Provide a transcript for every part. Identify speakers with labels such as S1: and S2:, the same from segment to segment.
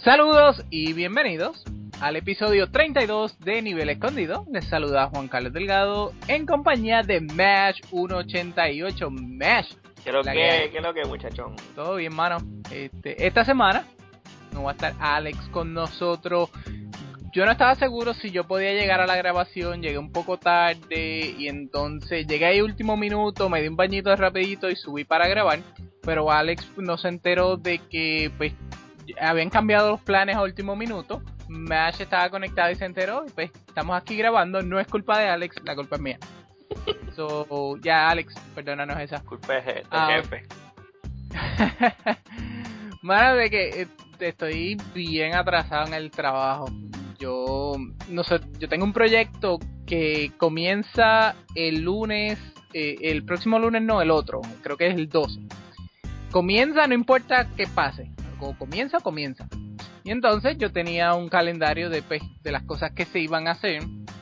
S1: Saludos y bienvenidos al episodio 32 de Nivel Escondido. Les saluda Juan Carlos Delgado en compañía de Mash 188. Mash,
S2: ¿Qué es lo que, muchachón?
S1: todo bien, mano. Esta semana no va a estar Alex con nosotros. Yo no estaba seguro si yo podía llegar a la grabación, llegué un poco tarde y entonces llegué ahí último minuto, me di un bañito rapidito y subí para grabar. Pero Alex no se enteró de que pues habían cambiado los planes a último minuto. Mash estaba conectado y se enteró y pues estamos aquí grabando. No es culpa de Alex, la culpa es mía. So, ya Alex, perdónanos esa.
S2: Culpa es del jefe.
S1: Mano, de que estoy bien atrasado en el trabajo. Yo no sé, yo tengo un proyecto que comienza el lunes, el próximo lunes no, el otro, creo que es el 12. Comienza, no importa qué pase, o comienza. Y entonces yo tenía un calendario de las cosas que se iban a hacer.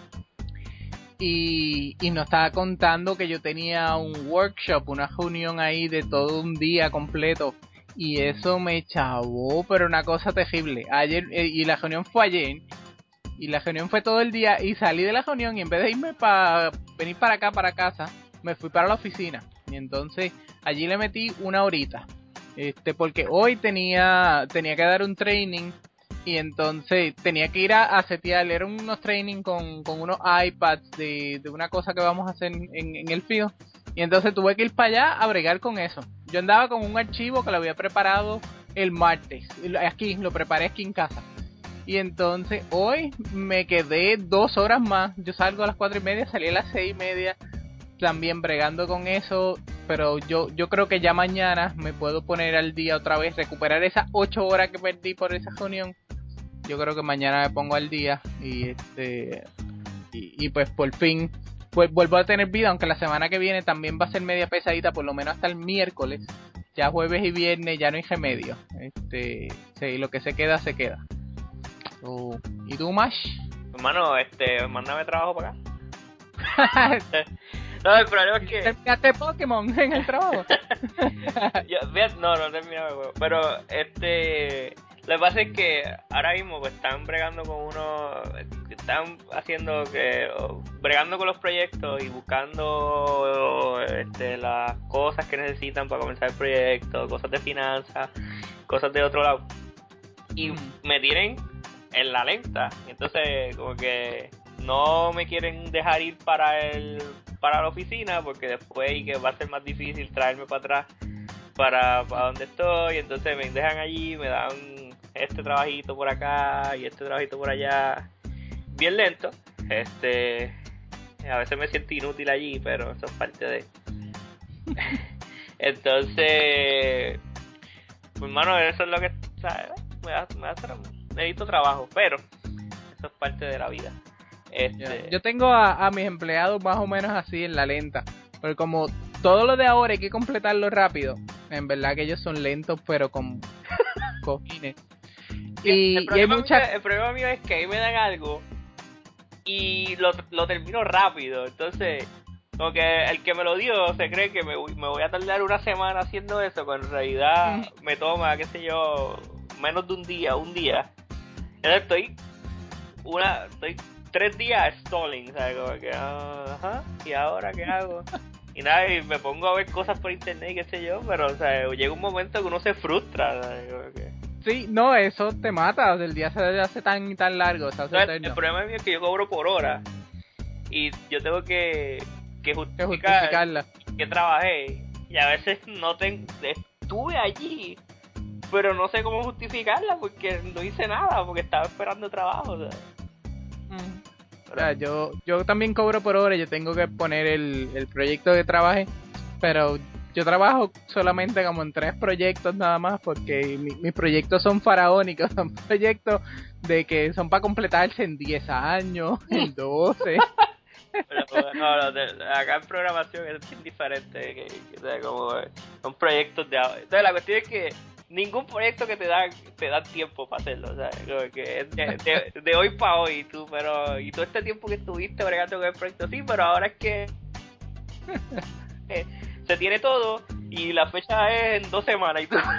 S1: Y no estaba contando que yo tenía un workshop, una reunión ahí de todo un día completo. Y eso me chavó, pero una cosa terrible. Ayer, y la reunión fue ayer. Y la reunión fue todo el día. Y salí de la reunión y en vez de irme venir para acá, para casa, me fui para la oficina. Y entonces allí le metí una horita. Porque hoy tenía que dar un training. Y entonces tenía que ir a setear, era unos training con unos iPads de una cosa que vamos a hacer en el field. Y entonces tuve que ir para allá a bregar con eso. Yo andaba con un archivo que lo había preparado el martes. Lo preparé aquí en casa. Y entonces hoy me quedé 2 horas más. Yo salgo a las 4:30, salí a las 6:30. También bregando con eso. Pero yo creo que ya mañana me puedo poner al día otra vez. Recuperar esas 8 horas que perdí por esa reunión. Yo creo que mañana me pongo al día y pues por fin pues vuelvo a tener vida, aunque la semana que viene también va a ser media pesadita, por lo menos hasta el miércoles. Ya jueves y viernes ya no hay remedio. Sí, lo que se queda se queda. ¿Y tú, Mash?
S2: Hermano, mándame trabajo para acá. No, el problema es que
S1: ¿Terminaste Pokémon en el trabajo?
S2: no terminaba el juego. Pero lo que pasa es que ahora mismo pues están bregando con están haciendo bregando con los proyectos y buscando las cosas que necesitan para comenzar el proyecto, cosas de finanzas, cosas de otro lado. Y me tienen en la lenta. Entonces como que no me quieren dejar ir para la oficina porque después y que va a ser más difícil traerme para atrás para donde estoy. Entonces me dejan allí, me dan este trabajito por acá y este trabajito por allá, bien lento. A veces me siento inútil allí, pero eso es parte de entonces pues mano, eso es lo que, ¿sabes? Necesito trabajo, pero eso es parte de la vida.
S1: Yo tengo a mis empleados más o menos así en la lenta, porque como todo lo de ahora hay que completarlo rápido, en verdad que ellos son lentos pero con cojines.
S2: El problema mío es que ahí me dan algo y lo termino rápido. Entonces como que el que me lo dio se cree que me voy a tardar una semana haciendo eso, pero en realidad me toma, qué sé yo, menos de un día. Entonces estoy 3 días stalling, ¿sabes? Como que, ¿y ahora qué hago? Y nada, y me pongo a ver cosas por internet y qué sé yo, pero, o sea, llega un momento que uno se frustra, ¿sabes? Como que...
S1: Sí, no, eso te mata, el día se hace tan largo, se hace eterno.
S2: El problema mío es que yo cobro por hora y yo tengo que
S1: justificarla
S2: que trabajé y a veces estuve allí, pero no sé cómo justificarla porque no hice nada, porque estaba esperando trabajo, ¿sabes?
S1: O sea, yo también cobro por hora, yo tengo que poner el proyecto que trabajé, pero yo trabajo solamente como en 3 proyectos nada más, porque mis proyectos son faraónicos, son proyectos de que son para completarse en 10 años, en 12.
S2: Pero, no, acá en programación es bien diferente, o sea, como son proyectos de ahora. Entonces la cuestión es que ningún proyecto que te da tiempo para hacerlo, o sea, como que es de hoy para hoy, y todo este tiempo que estuviste bregando con el proyecto, sí, pero ahora es que se tiene todo y la fecha es en 2 semanas y tú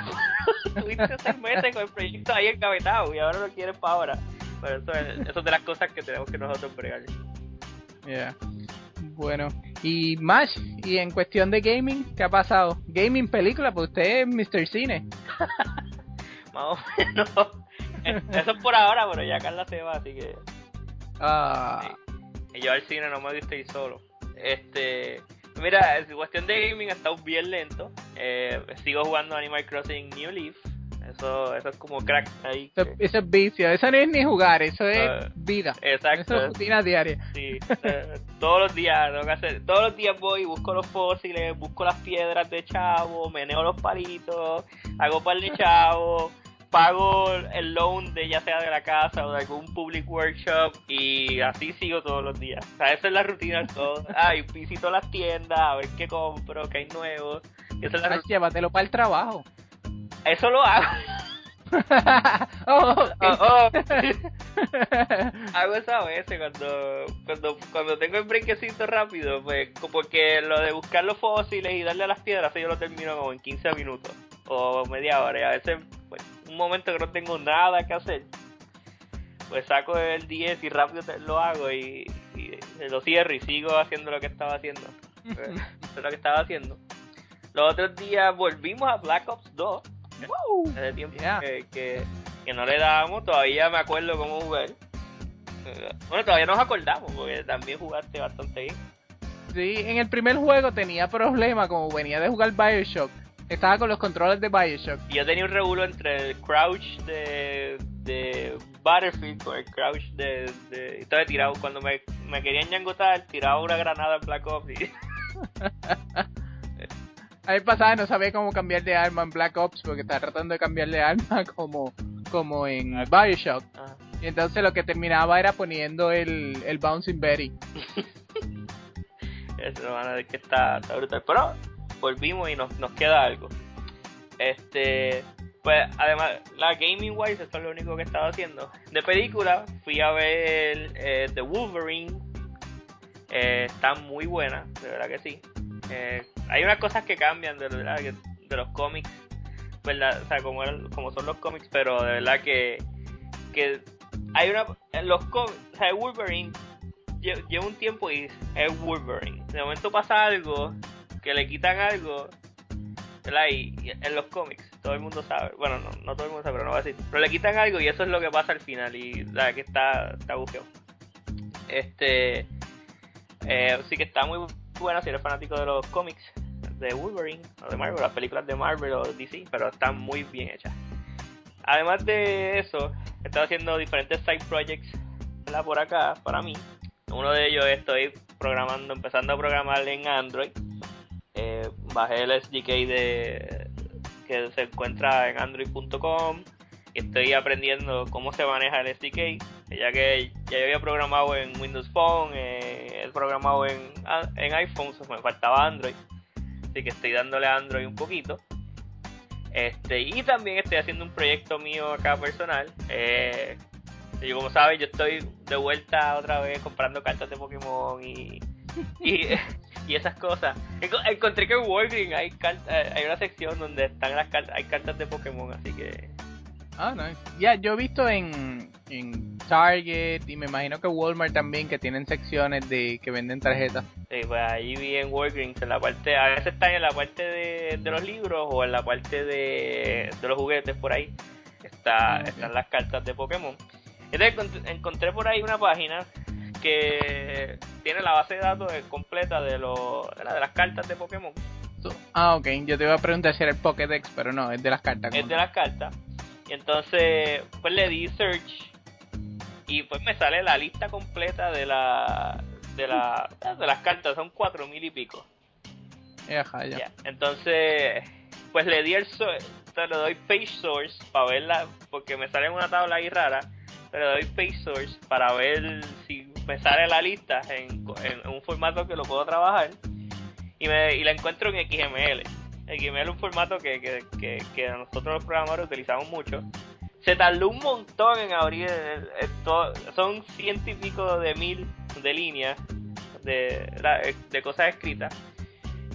S2: Tuviste 6 meses con el proyecto ahí engavetado y ahora lo quieres para ahora. Pero eso es de las cosas que tenemos que nosotros bregar.
S1: Yeah. Bueno, y más, y en cuestión de gaming, ¿qué ha pasado? Gaming, película, pues usted es Mr. Cine.
S2: Más o menos. Eso es por ahora, pero ya Carla se va, así que... Sí. Y yo al cine no me gusta ir solo. Mira, en cuestión de gaming ha estado bien lento. Sigo jugando Animal Crossing New Leaf. Eso es como crack ahí.
S1: Eso es vicio, eso no es ni jugar, eso es vida.
S2: Exacto.
S1: Eso es rutina diaria.
S2: Sí, todos los días tengo que hacer. Todos los días voy y busco los fósiles, busco las piedras de chavo, meneo los palitos, hago par de chavo, pago el loan de ya sea de la casa o de algún public workshop y así sigo todos los días. O sea, esa es la rutina de todo. Y visito las tiendas a ver qué compro, qué hay nuevo.
S1: Llévatelo para el trabajo.
S2: Eso lo hago. Hago eso a veces cuando tengo el breakcito rápido, pues porque lo de buscar los fósiles y darle a las piedras, yo lo termino como en 15 minutos o media hora. Y a veces, pues, un momento que no tengo nada que hacer, pues saco el 10 y rápido lo hago y lo cierro y sigo haciendo lo que estaba haciendo. Eso es lo que estaba haciendo. Los otros días volvimos a Black Ops 2. Hace tiempo que no le dábamos, todavía me acuerdo cómo jugar. Bueno, todavía nos acordamos, porque también jugaste bastante bien.
S1: Sí, en el primer juego tenía problemas, como venía de jugar Bioshock. Estaba con los controles de Bioshock.
S2: Y yo tenía un regulo entre el crouch de Battlefield con el crouch de estaba tirado. Cuando me querían ñangotar, tiraba una granada en Black Ops y...
S1: A mí pasaba, no sabía cómo cambiar de arma en Black Ops porque estaba tratando de cambiar de arma como en Bioshock. Y entonces lo que terminaba era poniendo el Bouncing Betty.
S2: Eso, hermano, es que está brutal. Pero volvimos y nos queda algo. Pues además, la gaming wise, eso es lo único que estaba haciendo. De película, fui a ver The Wolverine. Está muy buena, de verdad que sí. Hay unas cosas que cambian de los cómics, ¿verdad? O sea, como son los cómics, pero de verdad que hay en los cómics, o sea, Wolverine lleva un tiempo y es Wolverine. De momento pasa algo, que le quitan algo, ¿verdad? Y en los cómics todo el mundo sabe, bueno, no todo el mundo sabe, pero no voy a decir, pero le quitan algo y eso es lo que pasa al final y la verdad que está bufeo. Sí que está muy buena si eres fanático de los cómics de Wolverine o de Marvel, las películas de Marvel o DC, pero están muy bien hechas. Además de eso, he estado haciendo diferentes side projects, ¿verdad? Por acá, para mí. Uno de ellos estoy empezando a programar en Android. Bajé el SDK que se encuentra en android.com y estoy aprendiendo cómo se maneja el SDK, ya que ya yo había programado en Windows Phone, he programado en iPhone, me faltaba Android, así que estoy dándole a Android un poquito. Y también estoy haciendo un proyecto mío acá personal. Yo, como sabes, yo estoy de vuelta otra vez comprando cartas de Pokémon y esas cosas. Encontré que en Walgreens hay una sección donde están hay cartas de Pokémon, así que...
S1: Nice. Ya, yo he visto en Target y me imagino que Walmart también, que tienen secciones que venden tarjetas.
S2: Sí, pues ahí vi en Walgreens, en la parte, a veces están en la parte de los libros o en la parte de los juguetes por ahí. Están las cartas de Pokémon. Entonces encontré por ahí una página que tiene la base de datos completa de las cartas de Pokémon.
S1: Ok, yo te iba a preguntar si era el Pokédex, pero no, es de las cartas.
S2: Es de las cartas. Y entonces, pues le di search y pues me sale la lista completa de las cartas, son 4000 y pico.
S1: Ya.
S2: Entonces, pues le di le doy page source para verla, porque me sale en una tabla ahí rara, pero le doy page source para ver si me sale la lista en un formato que lo puedo trabajar y la encuentro en XML. XML es un formato que nosotros los programadores utilizamos mucho. Se tardó un montón en abrir son 100 y pico de mil de líneas de cosas escritas.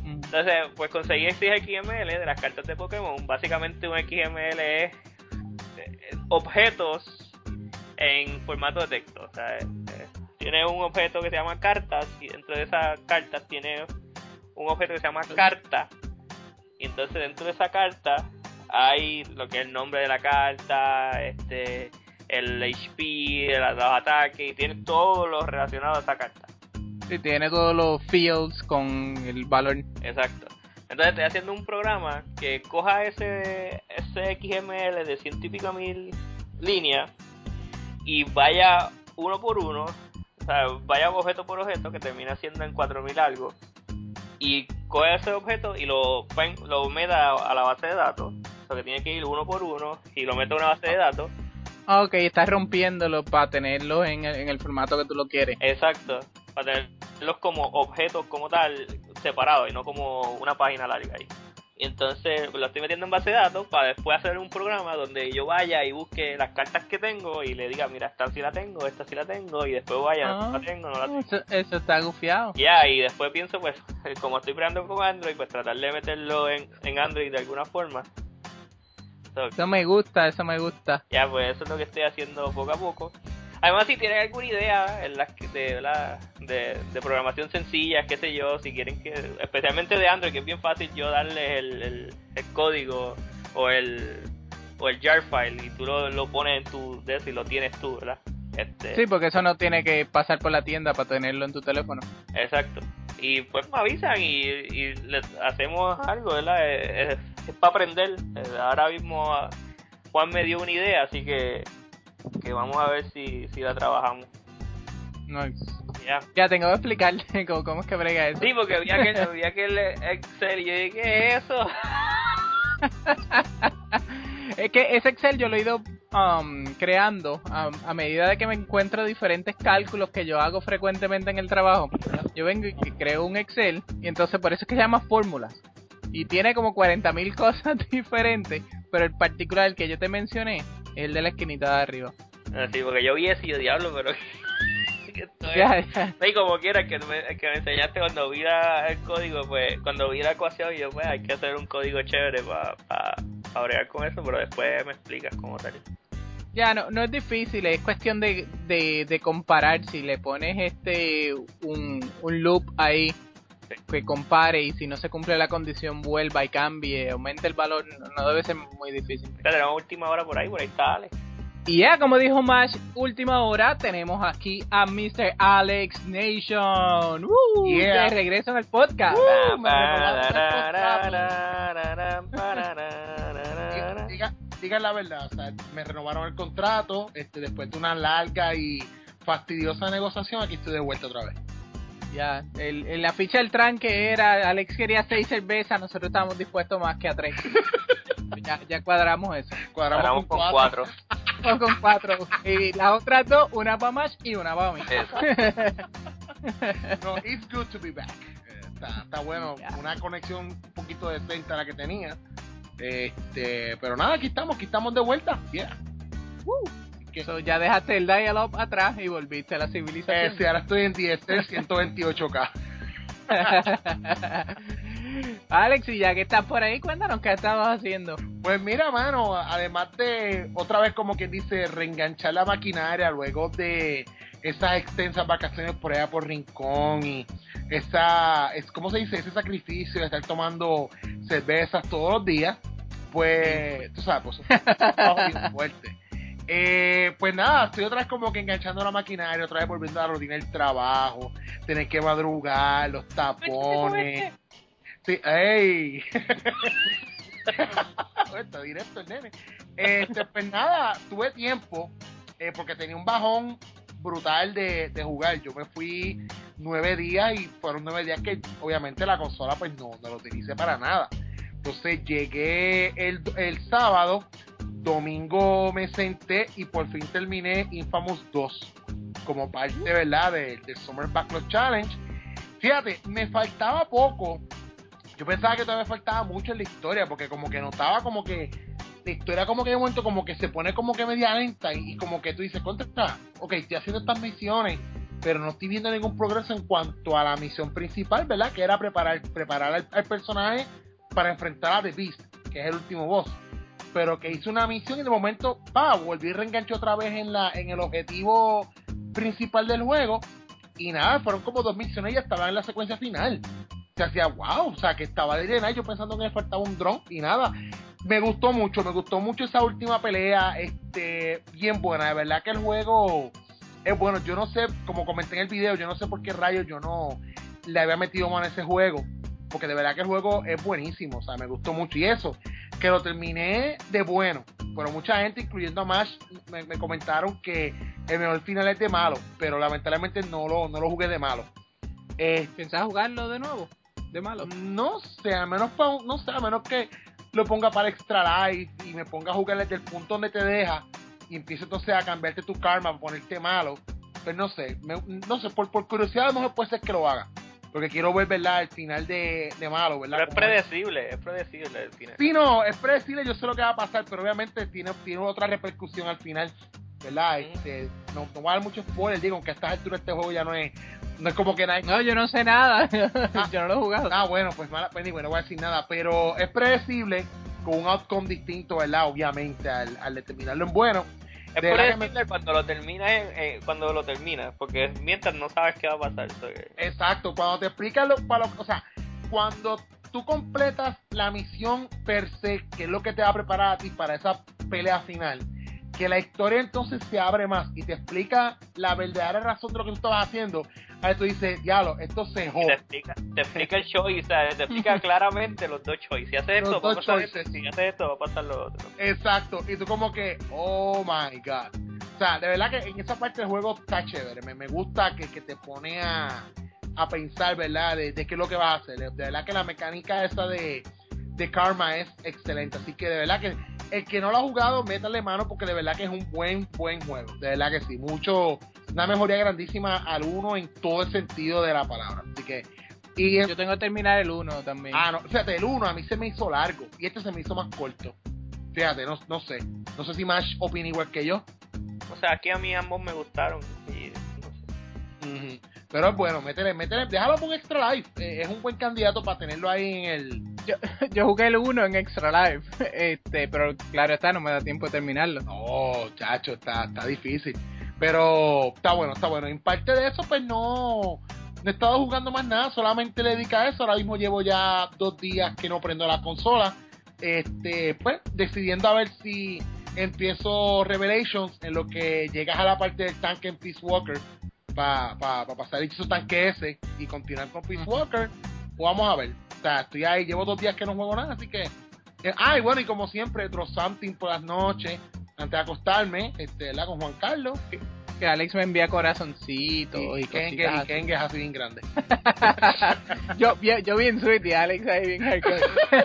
S2: Entonces, pues conseguí este XML de las cartas de Pokémon. Básicamente un XML es objetos en formato de texto. O sea, tiene un objeto que se llama cartas y dentro de esas cartas tiene un objeto que se llama carta. Y entonces dentro de esa carta hay lo que es el nombre de la carta, el HP, los ataques, y tiene todo lo relacionado a esa carta.
S1: Sí, tiene todos los fields con el valor.
S2: Exacto. Entonces estoy haciendo un programa que coja ese XML de 100 y pico mil líneas y vaya uno por uno, o sea, vaya objeto por objeto, que termina siendo en 4000 algo, y coge ese objeto y lo meta a la base de datos. O sea, que tiene que ir uno por uno y lo mete a una base de datos.
S1: Ok, estás rompiéndolo para tenerlo en el formato que tú lo quieres.
S2: Exacto, para tenerlos como objetos como tal, separados y no como una página larga ahí. Y entonces lo estoy metiendo en base de datos para después hacer un programa donde yo vaya y busque las cartas que tengo y le diga, mira, esta sí la tengo, esta sí la tengo, y después vaya, no la tengo, no la tengo.
S1: Eso está gufiado.
S2: Ya, y después pienso, pues, como estoy creando con Android, pues tratar de meterlo en Android de alguna forma.
S1: Eso me gusta.
S2: Ya, pues eso es lo que estoy haciendo poco a poco. Además, si tienen alguna idea de programación sencilla, qué sé yo, si quieren que, especialmente de Android, que es bien fácil yo darles el código o el jar file y tú lo pones en tu desk y lo tienes tú, ¿verdad?
S1: Sí, porque eso no tiene que pasar por la tienda para tenerlo en tu teléfono.
S2: Exacto. Y pues me avisan y les hacemos algo, ¿verdad? Es para aprender. Ahora mismo Juan me dio una idea, así que vamos a ver si la trabajamos.
S1: Nice.
S2: Ya.
S1: Ya tengo que explicarle cómo es que brega eso.
S2: Sí, porque había que el Excel y yo dije, ¿qué es eso?
S1: Es que ese Excel yo lo he ido creando a medida de que me encuentro diferentes cálculos que yo hago frecuentemente en el trabajo. Yo vengo y creo un Excel y entonces por eso es que se llama fórmulas. Y tiene como 40.000 cosas diferentes, pero el particular, el que yo te mencioné, es el de la esquinita de arriba.
S2: Sí, porque yo vi eso y yo, diablo, pero...
S1: Ya.
S2: Y como quiera, que me enseñaste cuando vi el código, pues, cuando vi la ecuación, yo, pues, hay que hacer un código chévere para bregar con eso, pero después me explicas cómo tal.
S1: Ya, no es difícil, es cuestión de comparar. Si le pones un loop ahí que compare, y si no se cumple la condición vuelva y cambie, aumente el valor, no debe ser muy difícil.
S2: Tenemos última hora por ahí está Alex.
S1: Y ya, como dijo Mash, última hora, tenemos aquí a Mr. Alex Nation. De regreso en el podcast.
S3: Digan la verdad, o sea, me renovaron el contrato, después de una larga y fastidiosa negociación, aquí estoy de vuelta otra vez.
S1: Ya, la ficha del tranque era, Alex quería 6 cervezas, nosotros estábamos dispuestos más que a 3. ya cuadramos eso.
S2: Cuadramos con 4.
S1: Con 4. Y las otras 2, una para Mash y una para mí.
S3: No, it's good to be back. Está bueno, una conexión un poquito decente a la que tenía. Pero nada, aquí estamos de vuelta. Yeah.
S1: So, ya dejaste el dial-up atrás y volviste a la civilización.
S3: Sí, ahora estoy en DSL 128K.
S1: Alex, y ya que estás por ahí, cuéntanos qué estabas haciendo.
S3: Pues mira, mano, además de otra vez, como quien dice, reenganchar la maquinaria luego de esas extensas vacaciones por allá por Rincón y ¿cómo se dice? Ese sacrificio de estar tomando cervezas todos los días, pues, tú sabes, pues un trabajo bien fuerte. Pues nada, estoy otra vez como que enganchando la maquinaria, otra vez volviendo a la rutina del trabajo, tener que madrugar, los tapones. Sí, ¡ey! Está directo el nene. Pues nada, tuve tiempo, porque tenía un bajón brutal de jugar. Yo me fui 9 días y fueron 9 días que obviamente la consola pues no la utilicé para nada. Entonces llegué el sábado, domingo me senté y por fin terminé Infamous 2 como parte, ¿verdad?, del Summer Backlog Challenge. Fíjate, me faltaba poco. Yo pensaba que todavía faltaba mucho en la historia, porque como que notaba como que la historia como que de momento como que se pone como que media lenta y como que tú dices, contra, ok, estoy haciendo estas misiones, pero no estoy viendo ningún progreso en cuanto a la misión principal, ¿verdad? Que era preparar al personaje para enfrentar a The Beast, que es el último boss. Pero que hizo una misión y de momento, volví a reenganchar otra vez en el objetivo principal del juego. Y nada, fueron como 2 misiones y ya estaba en la secuencia final. Se hacía wow, o sea, que estaba de llenar, yo pensando que me faltaba un dron y nada. Me gustó mucho esa última pelea, bien buena, de verdad que el juego es bueno. Yo no sé, como comenté en el video, yo no sé por qué rayos yo no le había metido mano a ese juego, porque de verdad que el juego es buenísimo, o sea, me gustó mucho. Y eso, que lo terminé de bueno, pero mucha gente, incluyendo a Mash, me comentaron que el mejor final es de malo, pero lamentablemente no lo jugué de malo.
S1: ¿Pensás jugarlo de nuevo? ¿De malo?
S3: No sé, a menos que lo ponga para Extra Life y me ponga a jugar desde el punto donde te deja y empiece entonces a cambiarte tu karma, a ponerte malo. Pues no sé, por curiosidad a lo mejor puede ser que lo haga, porque quiero ver, ¿verdad?, el final de malo, ¿verdad?
S2: Pero es predecible el final.
S3: Sí, no, es predecible, yo sé lo que va a pasar, pero obviamente tiene otra repercusión al final, ¿verdad? No voy a dar mucho spoiler, digo, aunque a estas alturas este juego ya no es como que nada.
S1: No, yo no sé nada. Yo no lo he jugado.
S3: Bueno, pues no voy a decir nada, pero es predecible con un outcome distinto, ¿verdad? Obviamente, al determinarlo en bueno.
S2: Es predecible cuando lo terminas, porque mientras no sabes qué va a pasar.
S3: Exacto, cuando te explican o sea, cuando tú completas la misión per se, que es lo que te va a preparar a ti para esa pelea final, que la historia entonces se abre más y te explica la verdadera razón de lo que tú estabas haciendo. Ahí tú dices, diablo, esto se jode.
S2: Te explica el choice, o sea, te explica claramente los 2 choices. Si haces esto, va a pasar esto, si haces esto, va a pasar lo otro.
S3: Exacto, y tú como que, oh my god. O sea, de verdad que en esa parte del juego está chévere. Me gusta que te pone a pensar, ¿verdad? De qué es lo que vas a hacer. De verdad que la mecánica esa de karma es excelente. Así que de verdad que el que no lo ha jugado, métale mano, porque de verdad que es un buen juego. De verdad que sí, una mejoría grandísima al 1 en todo el sentido de la palabra. Así que
S1: yo tengo que terminar el 1 también.
S3: No, fíjate, el 1 a mí se me hizo largo y este se me hizo más corto. Fíjate, no sé si Mash opina igual que yo.
S2: O sea, aquí a mí ambos me gustaron y no sé.
S3: Pero bueno, métele, déjalo por Extra Life. Es un buen candidato para tenerlo ahí en el...
S1: Yo jugué el 1 en Extra Life, pero claro no me da tiempo de terminarlo.
S3: No, chacho, está difícil. Pero está bueno. En parte de eso, pues no he estado jugando más nada, solamente le dedica a eso. Ahora mismo llevo ya 2 días que no prendo la consola. Pues decidiendo a ver si empiezo Revelations en lo que llegas a la parte del tanque en Peace Walker para pasar el tanque ese y continuar con Peace Walker, o vamos a ver. O sea, estoy ahí, llevo 2 días que no juego nada, así que y bueno, y como siempre, Draw Something por las noches antes de acostarme, ¿verdad? Con Juan Carlos,
S1: que Alex me envía corazoncitos y cositas.
S3: Kengue es así bien grande.
S1: yo bien sweet y Alex ahí bien hardcore.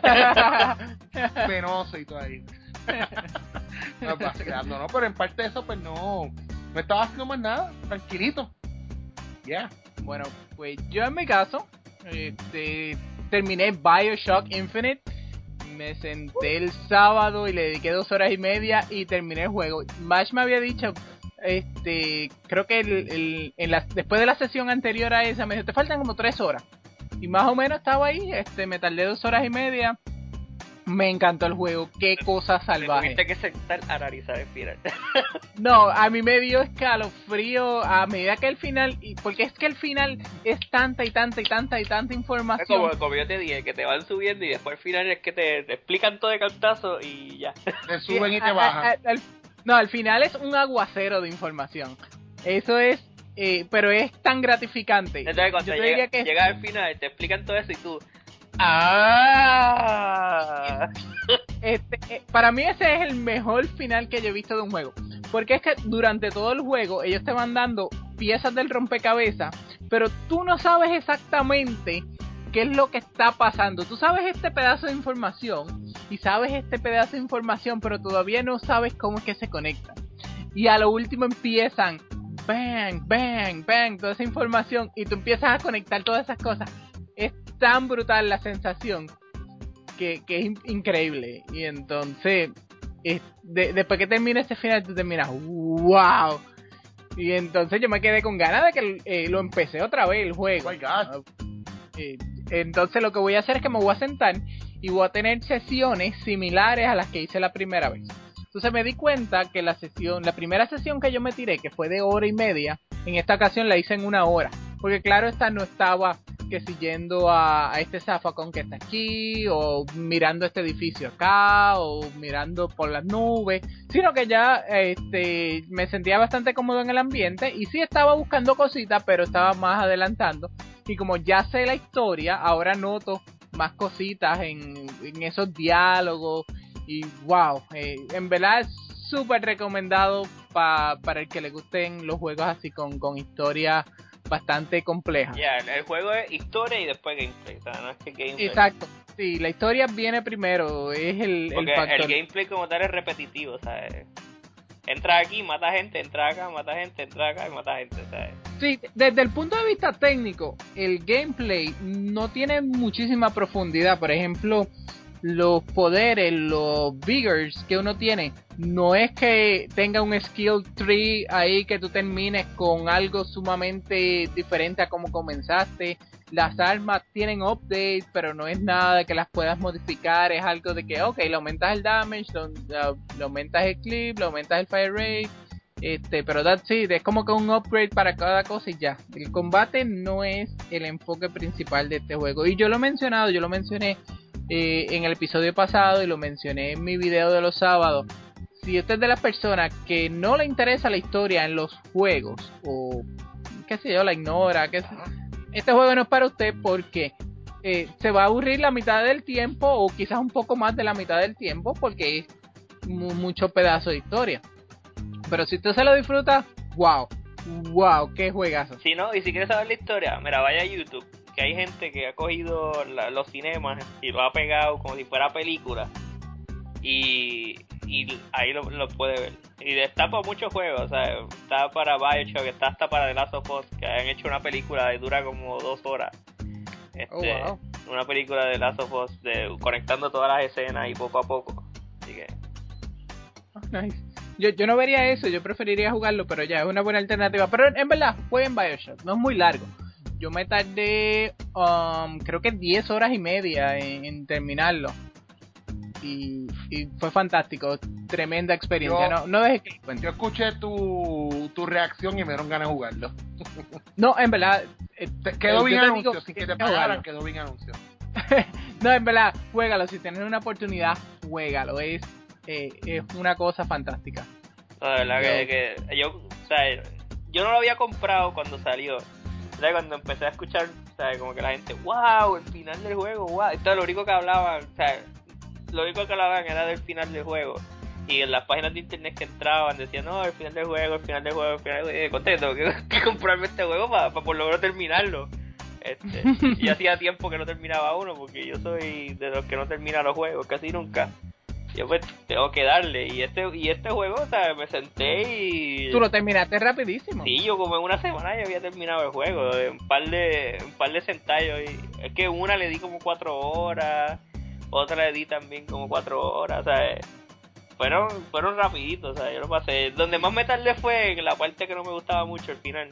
S3: Penoso y todo ahí. No, vacilando, ¿no? Pero en parte de eso, pues no estaba haciendo más nada, tranquilito. Ya.
S1: Bueno, pues yo en mi caso, terminé BioShock Infinite. Me senté el sábado y le dediqué 2 horas y media y terminé el juego. Mash me había dicho, creo que después de la sesión anterior a esa, me dijo, te faltan como 3 horas. Y más o menos estaba ahí, me tardé 2 horas y media. Me encantó el juego, qué cosa salvaje.
S2: Tuviste que sentar a analizar el final.
S1: No, a mí me dio escalofrío a medida que el final, porque es que el final es tanta información.
S2: Como yo te dije, que te van subiendo y después al final es que te explican todo de cantazo y ya.
S3: Te suben y te bajan.
S1: No, al final es un aguacero de información. Eso es, pero es tan gratificante.
S2: Entonces cuando llega al final te explican todo eso y tú...
S1: Para mí ese es el mejor final que yo he visto de un juego, porque es que durante todo el juego ellos te van dando piezas del rompecabezas, pero tú no sabes exactamente qué es lo que está pasando. Tú sabes este pedazo de información y sabes este pedazo de información, pero todavía no sabes cómo es que se conectan, y a lo último empiezan bang, toda esa información y tú empiezas a conectar todas esas cosas. Es tan brutal la sensación que es increíble. Y entonces después que termina ese final, tú terminas, wow, Y entonces yo me quedé con ganas de que lo empecé otra vez el juego.
S3: Oh my God.
S1: Entonces lo que voy a hacer es que me voy a sentar y voy a tener sesiones similares a las que hice la primera vez. Entonces me di cuenta que la primera sesión que yo me tiré, que fue de 1 hora y media, en esta ocasión la hice en 1 hora. Porque claro, esta no estaba que siguiendo a este zafacón que está aquí, o mirando este edificio acá, o mirando por las nubes, sino que ya me sentía bastante cómodo en el ambiente y sí estaba buscando cositas, pero estaba más adelantando. Y como ya sé la historia, ahora noto más cositas en esos diálogos. Y wow, en verdad es súper recomendado para el que le gusten los juegos así con historia bastante compleja.
S2: Ya, el juego es historia y después gameplay, o sea, no es que gameplay.
S1: Exacto, sí, la historia viene primero, es
S2: Porque
S1: el factor.
S2: el gameplay como tal es repetitivo, ¿sabes? Entra aquí, mata gente, entra acá, mata gente, entra acá y mata gente, ¿sabes?
S1: Sí, desde el punto de vista técnico, el gameplay no tiene muchísima profundidad. Por ejemplo, los poderes, los vigors que uno tiene, no es que tenga un skill tree ahí que tú termines con algo sumamente diferente a como comenzaste. Las armas tienen updates, pero no es nada de que las puedas modificar. Es algo de que, ok, le aumentas el damage, le aumentas el clip, le aumentas el fire rate. Pero that's it, es como que un upgrade para cada cosa y ya. El combate no es el enfoque principal de este juego. Y yo lo mencioné en el episodio pasado y lo mencioné en mi video de los sábados. Si usted es de las personas que no le interesa la historia en los juegos, o qué sé yo, la ignora, este juego no es para usted porque se va a aburrir la mitad del tiempo, o quizás un poco más de la mitad del tiempo, porque es mucho pedazo de historia. Pero si usted se lo disfruta, wow, qué juegazo.
S2: Si no, y si quieres saber la historia, mira, vaya a YouTube, que hay gente que ha cogido los cinemas y lo ha pegado como si fuera película, y ahí lo puede ver. Y está para muchos juegos, o sea, está para BioShock, está hasta para The Last of Us, que han hecho una película que dura como 2 horas.
S1: Wow.
S2: Una película de The Last of Us, conectando todas las escenas y poco a poco. Así que...
S1: Nice. Yo no vería eso, yo preferiría jugarlo, pero ya es una buena alternativa. Pero en verdad, jueguen BioShock, no es muy largo. Yo me tardé, creo que 10 horas y media en terminarlo. Y fue fantástico, tremenda experiencia. No dejes que lo cuente.
S3: Yo escuché tu reacción y me dieron ganas de jugarlo.
S1: No, en verdad,
S3: quedó bien anuncio,
S1: digo,
S3: sin que te pagaran, quedó bien anuncio.
S1: No, en verdad, juégalo, si tienes una oportunidad, juégalo, es una cosa fantástica.
S2: No, de verdad que yo, o sea, yo no lo había comprado cuando salió. O sea, cuando empecé a escuchar, o sea, como que la gente, wow, el final del juego, wow. Esto lo único que hablaban, o sea, lo único que hablaban era del final del juego. Y en las páginas de internet que entraban decían, no, el final del juego, el final del juego, el final del juego. Y contento, que comprarme este juego para por lograr terminarlo. Y hacía tiempo que no terminaba uno, porque yo soy de los que no termina los juegos casi nunca. Yo pues tengo que darle, y este juego, o sea, me senté y...
S1: Tú lo terminaste rapidísimo.
S2: Sí, yo como en una semana ya había terminado el juego, un par de sentadillos, y es que una le di como 4 horas, otra le di también como 4 horas, o sea, fueron rapiditos, o sea, yo lo pasé. Donde más me tardé fue en la parte que no me gustaba mucho, el final.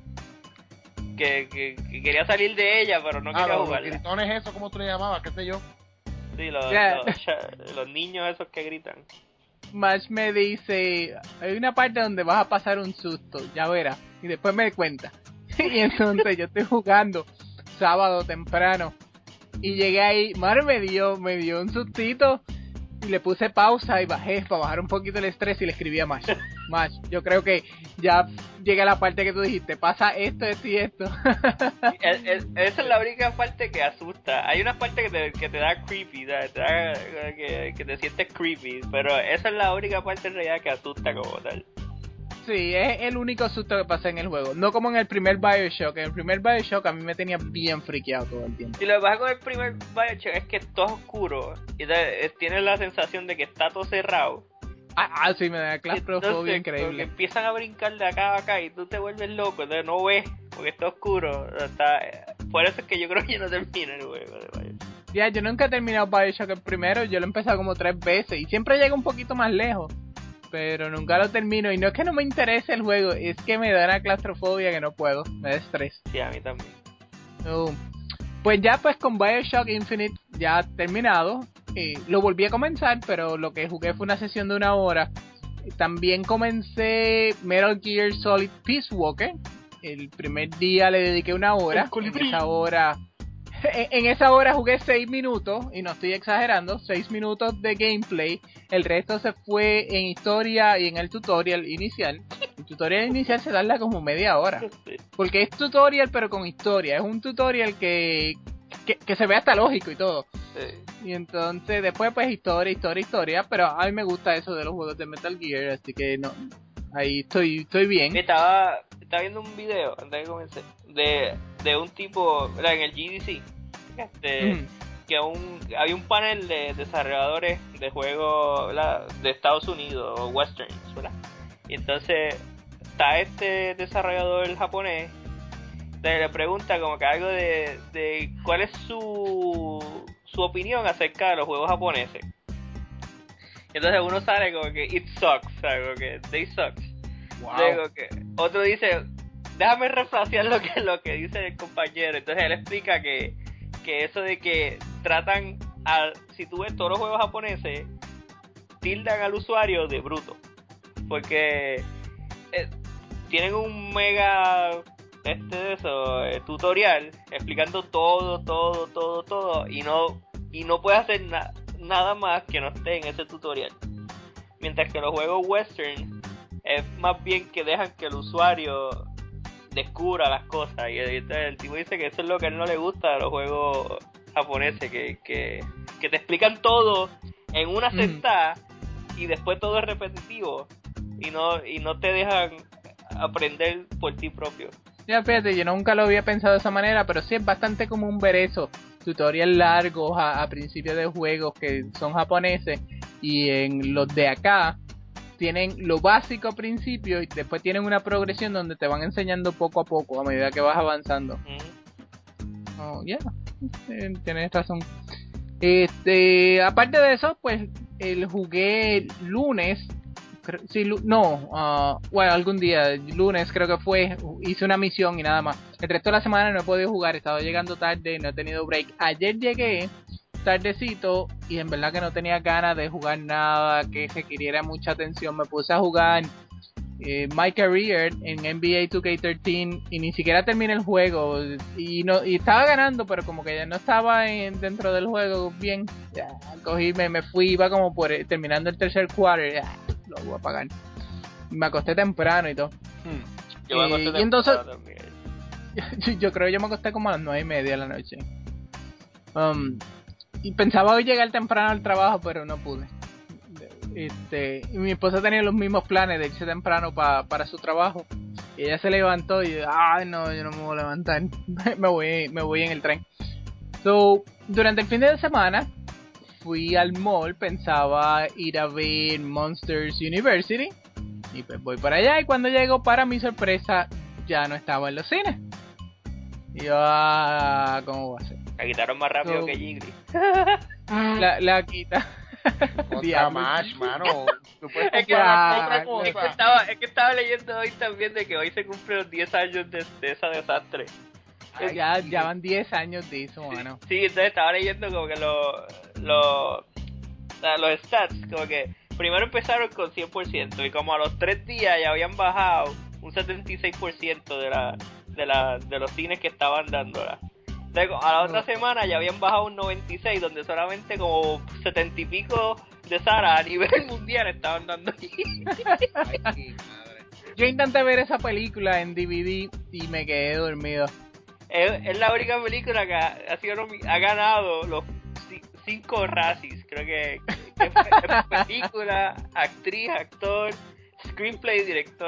S2: Que quería salir de ella, pero no quería jugarla.
S3: Los gritones, eso, ¿cómo tú le llamabas? ¿Qué sé yo?
S2: Sí, los niños esos que gritan.
S1: Mash me dice, hay una parte donde vas a pasar un susto, ya verás. Y después me cuenta. Y entonces yo estoy jugando sábado temprano. Y llegué ahí, madre me dio un sustito. Y le puse pausa y bajé para bajar un poquito el estrés y le escribí a Mash. Mash, yo creo que ya llega la parte que tú dijiste, pasa esto y esto.
S2: Esa es la única parte que asusta. Hay una parte que te da creepy, que te sientes creepy, pero esa es la única parte en realidad que asusta como tal.
S1: Sí, es el único susto que pasa en el juego. No como en el primer BioShock. En el primer BioShock a mí me tenía bien friqueado todo el tiempo.
S2: Y lo que pasa con el primer BioShock es que todo es oscuro y tienes la sensación de que está todo cerrado.
S1: Sí, me da claustrofobia increíble.
S2: Porque empiezan a brincar de acá a acá y tú te vuelves loco, entonces no ves porque está oscuro. Por eso es que yo creo que no termina el juego de BioShock.
S1: Ya, yo nunca he terminado BioShock el primero. Yo lo he empezado como 3 veces y siempre llego un poquito más lejos. pero nunca lo termino. Y no es que no me interese el juego, es que me da una claustrofobia que no puedo, me da estrés.
S2: Sí, a mí también.
S1: Pues ya pues con Bioshock Infinite ya terminado, lo volví a comenzar, pero lo que jugué fue una sesión de 1 hora. También comencé Metal Gear Solid Peace Walker. El primer día le dediqué 1 hora. En esa hora jugué 6 minutos, y no estoy exagerando, 6 minutos de gameplay. El resto se fue en historia y en el tutorial inicial. El tutorial inicial se tarda como media hora. Porque es tutorial pero con historia. Es un tutorial que se ve hasta lógico y todo. Y entonces después pues historia. Pero a mí me gusta eso de los juegos de Metal Gear, así que no, ahí estoy bien.
S2: Estaba viendo un video antes de comencé de un tipo, ¿verdad? En el GDC, que había un panel de desarrolladores de juegos, ¿verdad? De Estados Unidos o westerns, ¿verdad? Y entonces está este desarrollador japonés, le pregunta como que algo de cuál es su opinión acerca de los juegos japoneses. Y entonces uno sale como que it sucks, ¿sabes? Como que they suck.
S3: Wow.
S2: Luego que otro dice, déjame refrasear lo que dice el compañero. Entonces él explica que eso de que tratan si tú ves todos los juegos japoneses, tildan al usuario de bruto, porque tienen un mega tutorial explicando todo y no puedes hacer nada más que no esté en ese tutorial. Mientras que los juegos western es más bien que dejan que el usuario descubra las cosas, y el tipo dice que eso es lo que a él no le gusta de los juegos japoneses, que te explican todo en una sentada y después todo es repetitivo y no te dejan aprender por ti propio.
S1: Ya fíjate, yo nunca lo había pensado de esa manera, pero sí es bastante común ver eso, tutoriales largos a principios de juegos que son japoneses, y en los de acá tienen lo básico al principio y después tienen una progresión donde te van enseñando poco a poco a medida que vas avanzando. Tienes razón. Aparte de eso, pues jugué lunes. Algún día, lunes creo que fue, hice una misión y nada más. El resto de la semana no he podido jugar, he estado llegando tarde, no he tenido break. Ayer llegué tardecito y en verdad que no tenía ganas de jugar nada que requiriera mucha atención. Me puse a jugar My Career en NBA 2K13 y ni siquiera terminé el juego, y estaba ganando, pero como que ya no estaba dentro del juego bien. Ya, cogí, me fui, iba como por terminando el tercer quarter, lo voy a apagar. Me acosté temprano y todo.
S2: Yo me acosté temprano,
S1: y entonces
S2: también.
S1: yo creo que yo me acosté como a las 9:30 de la noche. Y pensaba hoy llegar temprano al trabajo, pero no pude. Y mi esposa tenía los mismos planes de irse temprano para su trabajo. Y ella se levantó y yo, no, yo no me voy a levantar. me voy en el tren. So, durante el fin de semana fui al mall, pensaba ir a ver Monsters University. Y pues voy para allá, y cuando llego, para mi sorpresa, ya no estaba en los cines. Y yo, ¿cómo va a ser?
S2: La quitaron más rápido que Jiggly.
S1: La quita.
S3: Contra Mash, mano. Tú puedes
S2: Es que
S3: comparar con otra cosa.
S2: es que estaba leyendo hoy también de que hoy se cumplen los 10 años de ese desastre.
S3: Ay,
S1: Ya van 10 años de eso, mano.
S2: Sí, entonces estaba leyendo como que los stats, como que primero empezaron con 100% y como a los 3 días ya habían bajado un 76% de los cines que estaban dándola. Entonces, a la otra semana ya habían bajado un 96%, donde solamente como 70 y pico de salas a nivel mundial estaban dando allí.
S3: Ay, madre.
S1: Yo intenté ver esa película en DVD y me quedé dormido.
S2: Es la única película que ha ganado los 5 Razzies. Creo que es película, actriz, actor, screenplay, director.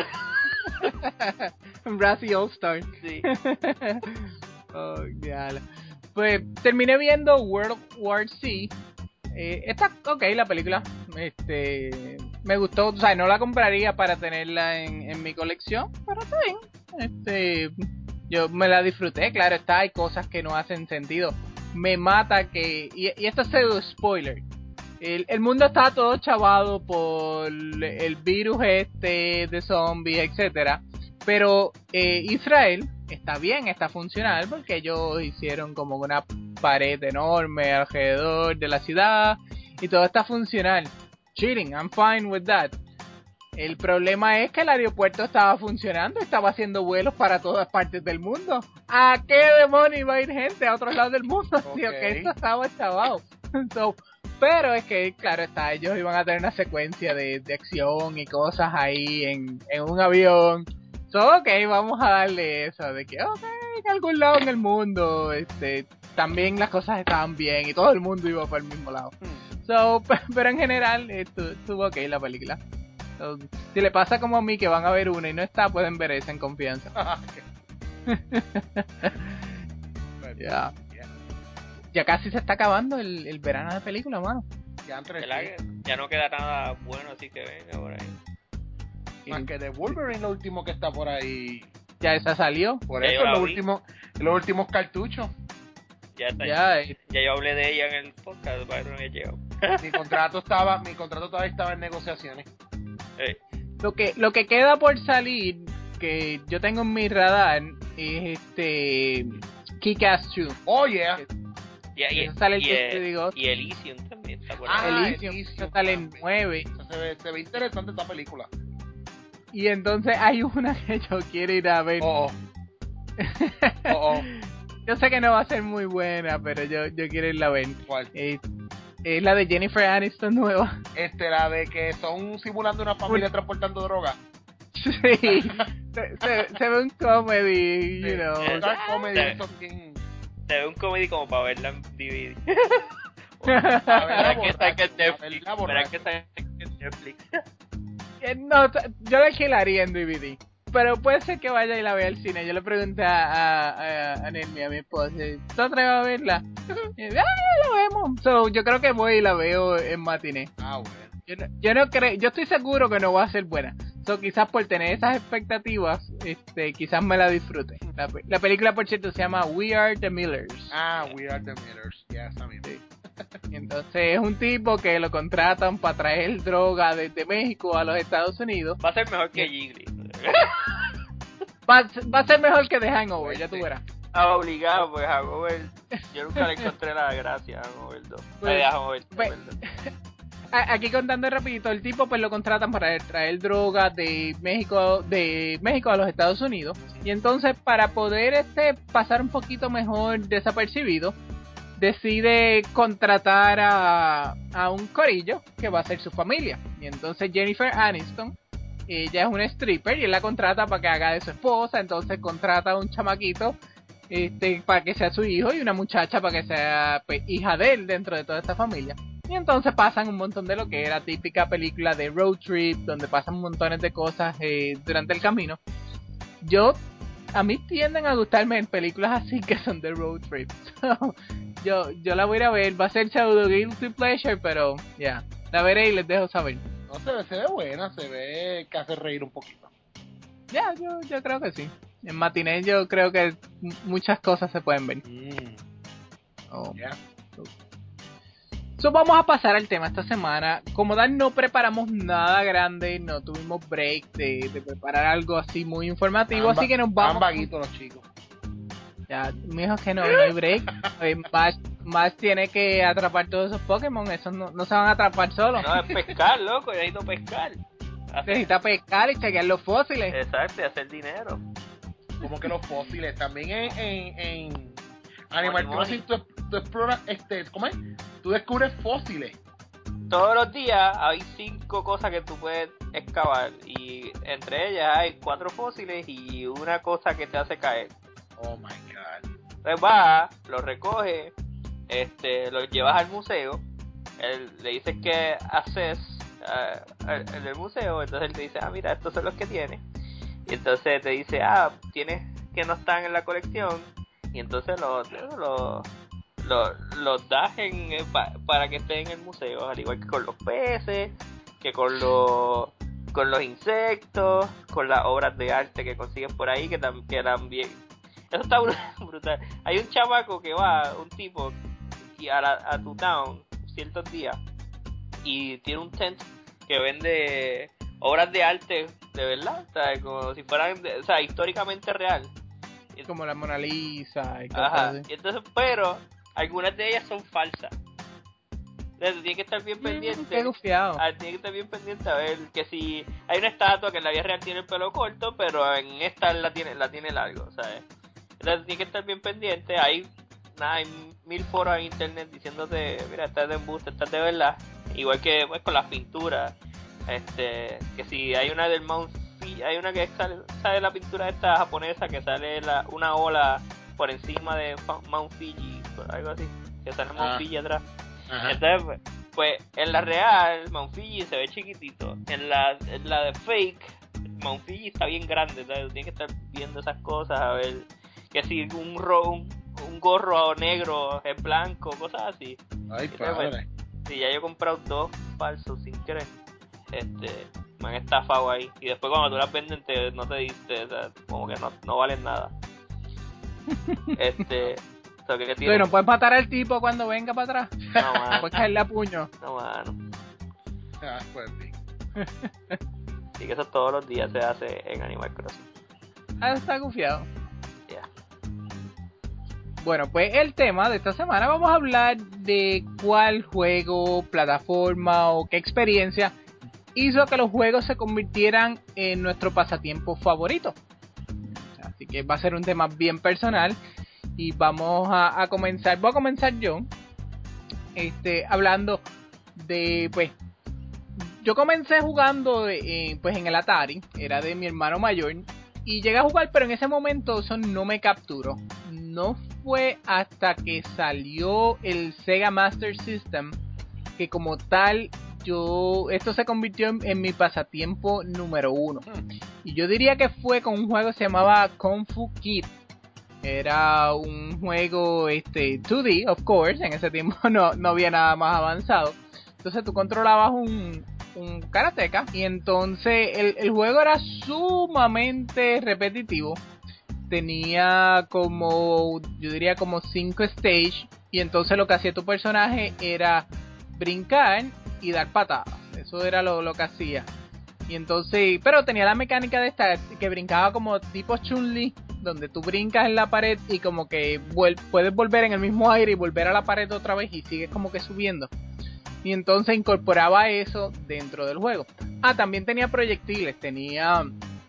S1: Razzie All Star.
S2: Sí.
S1: Oh, diablo. Pues terminé viendo World War Z. Está ok la película. Me gustó. O sea, no la compraría para tenerla en mi colección, pero está bien. Yo me la disfruté, claro está. Hay cosas que no hacen sentido. Me mata que... Y esto es pseudo spoiler. el mundo está todo chavado por el virus de zombies, etcétera. Pero Israel está bien, está funcional, porque ellos hicieron como una pared enorme alrededor de la ciudad y todo está funcional. Chilling, I'm fine with that. El problema es que el aeropuerto estaba funcionando, estaba haciendo vuelos para todas partes del mundo. ¿A qué demonios iba a ir gente a otros lados del mundo? Tío, que esto estaba chavado. Pero es que, claro está, ellos iban a tener una secuencia de acción y cosas ahí en un avión. Ok, vamos a darle eso, de que, ok, en algún lado en el mundo, también las cosas estaban bien y todo el mundo iba para el mismo lado. Pero en general, estuvo ok la película. Si le pasa como a mí que van a ver una y no está, pueden ver esa en confianza. Ya. Ya casi se está acabando el verano de película, mano.
S2: Ya no queda nada bueno, así que venga por ahí.
S3: Más que de Wolverine, lo último que está por ahí.
S1: Ya esa salió.
S3: Por eso, los últimos cartuchos.
S2: Ya yo hablé de ella en el podcast, para que no haya llegado.
S3: Mi contrato todavía estaba en negociaciones.
S1: Lo que queda por salir, que yo tengo en mi radar, es Kick-Ass 2.
S3: Oh, yeah.
S2: Y Elysium también está por ahí.
S1: Elysium sale el 9.
S3: Se ve interesante esta película.
S1: Y entonces hay una que yo quiero ir a ver. Yo sé que no va a ser muy buena, pero yo quiero irla a ver.
S3: ¿Cuál?
S1: Es la de Jennifer Aniston nueva.
S3: La de que son simulando una familia transportando droga.
S1: Sí. se ve un comedy, you know.
S2: Se ve un comedy como para verla en DVD.
S3: Para
S2: que está en Netflix.
S1: No, yo la alquilaría en DVD. Pero puede ser que vaya y la vea al cine. Yo le pregunté a Nelmi, a mi esposa, ¿tú atreves a verla? Y dice, la vemos. Yo creo que voy y la veo en matiné.
S3: Bueno.
S1: Yo no creo, yo estoy seguro que no va a ser buena. Quizás por tener esas expectativas, quizás me la disfrute. La película, por cierto, se llama We Are the Millers.
S3: We Are the Millers. Ya, esa misma.
S1: Sí. Entonces es un tipo que lo contratan para traer droga desde México a los Estados Unidos.
S2: Va a ser mejor que Jiggly.
S1: Va a ser mejor que The Hangover, ya tú verás.
S2: Obligado, pues Hangover. Yo nunca le encontré la gracia a Hangover 2.
S1: Aquí contando rapidito, el tipo pues lo contratan para traer droga de México a los Estados Unidos. Y entonces para poder pasar un poquito mejor desapercibido, decide contratar a un corillo que va a ser su familia. Y entonces Jennifer Aniston, ella es una stripper y él la contrata para que haga de su esposa. Entonces contrata a un chamaquito para que sea su hijo y una muchacha para que sea hija de él dentro de toda esta familia. Y entonces pasan un montón de lo que era típica película de road trip, donde pasan montones de cosas durante el camino. A mí tienden a gustarme en películas así que son de road trip. Yo la voy a ir a ver, va a ser pseudo guilty pleasure, pero ya, la veré y les dejo saber.
S3: No, se ve buena, se ve que hace reír un poquito.
S1: Ya, yo creo que sí. En matiné yo creo que muchas cosas se pueden ver. Vamos a pasar al tema esta semana. Como tal, no preparamos nada grande, no tuvimos break de preparar algo así muy informativo, así que nos vamos.
S3: Están vaguitos los chicos.
S1: Ya, mijo, que no hay break. Más tiene que atrapar todos esos Pokémon, esos no se van a atrapar solos.
S2: No, es pescar, loco, necesito pescar.
S1: Necesita pescar y chequear los fósiles.
S2: Exacto, y hacer dinero.
S3: Como que los fósiles, también en Animal Crossing tú exploras, ¿cómo es? Tú descubres fósiles.
S2: Todos los días hay 5 cosas que tú puedes excavar y entre ellas hay 4 fósiles y una cosa que te hace caer.
S3: Oh my god.
S2: Entonces vas, los recoges, los llevas al museo, le dices que haces en el museo, entonces él te dice, mira, estos son los que tienes. Y entonces te dice, tienes que no están en la colección. Y entonces los das para que estén en el museo, al igual que con los peces, que con los insectos, con las obras de arte que consigues por ahí, que también. Eso está brutal. Hay un chamaco que va, un tipo, a tu town ciertos días y tiene un tent que vende obras de arte de verdad, o sea, como si fueran, o sea, históricamente real.
S1: Como la Mona Lisa y cosas
S2: Ajá,
S1: así.
S2: y entonces, pero algunas de ellas son falsas. Entonces, tienes que estar bien pendiente.
S1: Qué gufiado.
S2: Tienes que estar bien pendiente a ver que si hay una estatua que en la vida real tiene el pelo corto, pero en esta la tiene largo, ¿sabes? Entonces tienes que estar bien pendiente. Hay 1000 foros en internet diciéndote, mira, esta es de embuste, esta es de verdad. Igual que pues, con las pinturas, que si hay una del Mount Fuji, hay una que sale la pintura esta japonesa que sale una ola por encima de Mount Fuji, algo así, que sale Mount Fuji atrás. Ajá. Entonces, pues en la real, Mount Fuji se ve chiquitito. En la de fake, Mount Fuji está bien grande. Entonces, tienes que estar viendo esas cosas, a ver que si un gorro negro es blanco, cosas así.
S3: Ay, padre.
S2: Si ya yo he comprado 2 falsos sin querer, me han estafado ahí. Y después cuando tú las venden, no te diste, o sea, como que no valen nada.
S1: Pero no puedes matar al tipo cuando venga para atrás.
S2: No, mano.
S1: Puedes caerle a puño.
S2: No, mano.
S3: Ah, pues sí.
S2: Sí, que eso todos los días se hace en Animal Crossing.
S1: Ah, está confiado.
S2: Ya. Yeah.
S1: Bueno, pues el tema de esta semana vamos a hablar de cuál juego, plataforma o qué experiencia hizo que los juegos se convirtieran en nuestro pasatiempo favorito. Así que va a ser un tema bien personal. Y vamos a comenzar. Voy a comenzar yo. Hablando de, pues, yo comencé jugando pues en el Atari. Era de mi hermano mayor. Y llegué a jugar, pero en ese momento eso no me capturó. No fue hasta que salió el Sega Master System que como tal esto se convirtió en mi pasatiempo número 1. Y yo diría que fue con un juego que se llamaba Kung Fu Kid. Era un juego 2D, of course. En ese tiempo no había nada más avanzado. Entonces tú controlabas un karateka. Y entonces el juego era sumamente repetitivo. Tenía como, yo diría como 5 stages. Y entonces lo que hacía tu personaje era brincar y dar patadas. Eso era lo que hacía. Y entonces, pero tenía la mecánica de esta que brincaba como tipo Chun-Li, donde tú brincas en la pared y como que puedes volver en el mismo aire y volver a la pared otra vez y sigues como que subiendo. Y entonces incorporaba eso dentro del juego. También tenía proyectiles, tenía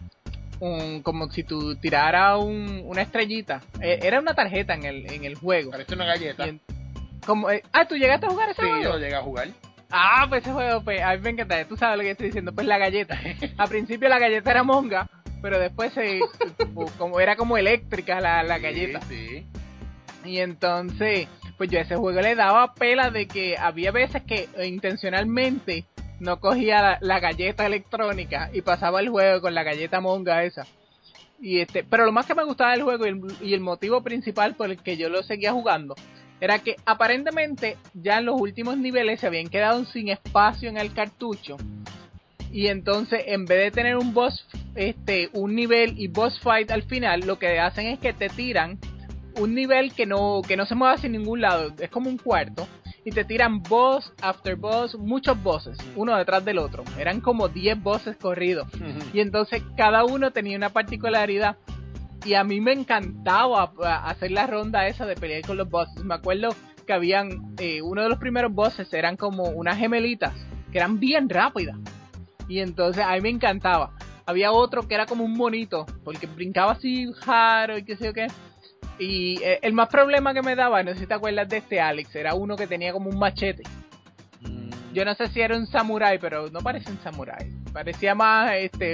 S1: como si tú tiraras una estrellita. Era una tarjeta en el juego.
S3: Parece una galleta.
S1: ¿Tú llegaste a jugar ese juego?
S3: Sí, yo llegué a jugar.
S1: Pues ese juego, pues, a mí me encanta. Tú sabes lo que estoy diciendo, pues la galleta. Al principio la galleta era monga, pero después era como eléctrica la galleta.
S3: Sí.
S1: Y entonces, pues yo a ese juego le daba pela de que había veces que intencionalmente no cogía la galleta electrónica y pasaba el juego con la galleta monga esa. Pero lo más que me gustaba del juego y el motivo principal por el que yo lo seguía jugando era que aparentemente ya en los últimos niveles se habían quedado sin espacio en el cartucho. Y entonces en vez de tener un boss, un nivel y boss fight al final, lo que hacen es que te tiran un nivel que no se mueve hacia ningún lado, es como un cuarto, y te tiran boss after boss, muchos bosses, uno detrás del otro. Eran como 10 bosses corridos. Y entonces cada uno tenía una particularidad. Y a mí me encantaba hacer la ronda esa de pelear con los bosses. Me acuerdo que habían, uno de los primeros bosses eran como unas gemelitas, que eran bien rápidas. Y entonces a mí me encantaba. Había otro que era como un monito, porque brincaba así jaro y qué sé yo qué. Y el más problema que me daba, no sé si te acuerdas de Alex, era uno que tenía como un machete. Yo no sé si era un samurái, pero no parece un samurái. Parecía más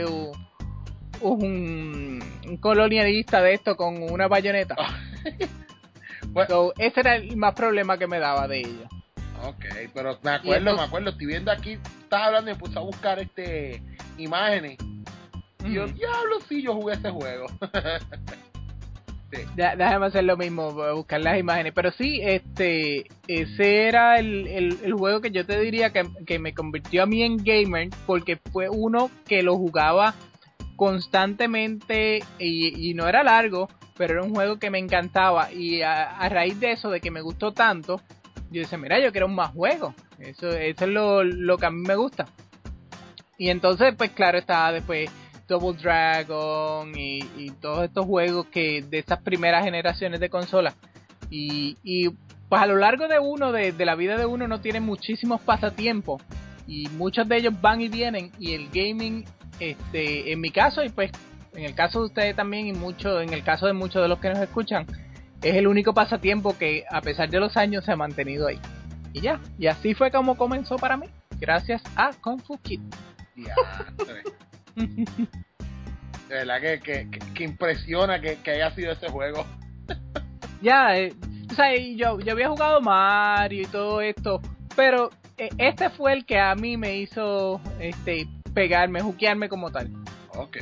S1: un colonialista de esto con una bayoneta. Bueno, ese era el más problema que me daba de ellos.
S3: Ok, pero me acuerdo, estoy viendo aquí, estás hablando y me puse a buscar imágenes. Y yo, diablo, sí, yo jugué ese juego. Sí.
S1: Déjame hacer lo mismo, buscar las imágenes. Pero sí, ese era el juego que yo te diría que me convirtió a mí en gamer, porque fue uno que lo jugaba constantemente y no era largo, pero era un juego que me encantaba. Y a raíz de eso, de que me gustó tanto, yo decía, mira, yo quiero más juegos. Eso es lo que a mí me gusta. Y entonces, pues claro, estaba después Double Dragon y todos estos juegos que de estas primeras generaciones de consolas. Y pues a lo largo de la vida de uno no tiene muchísimos pasatiempos. Y muchos de ellos van y vienen. Y el gaming, en mi caso, y pues en el caso de ustedes también, y en el caso de muchos de los que nos escuchan, es el único pasatiempo que a pesar de los años se ha mantenido ahí. Y ya, y así fue como comenzó para mí, gracias a Kung Fu Kid.
S3: Ya, de verdad que impresiona que haya sido ese juego.
S1: Ya, o sea, yo había jugado Mario y todo esto, pero este fue el que a mí me hizo pegarme, juquearme como tal.
S3: Ok.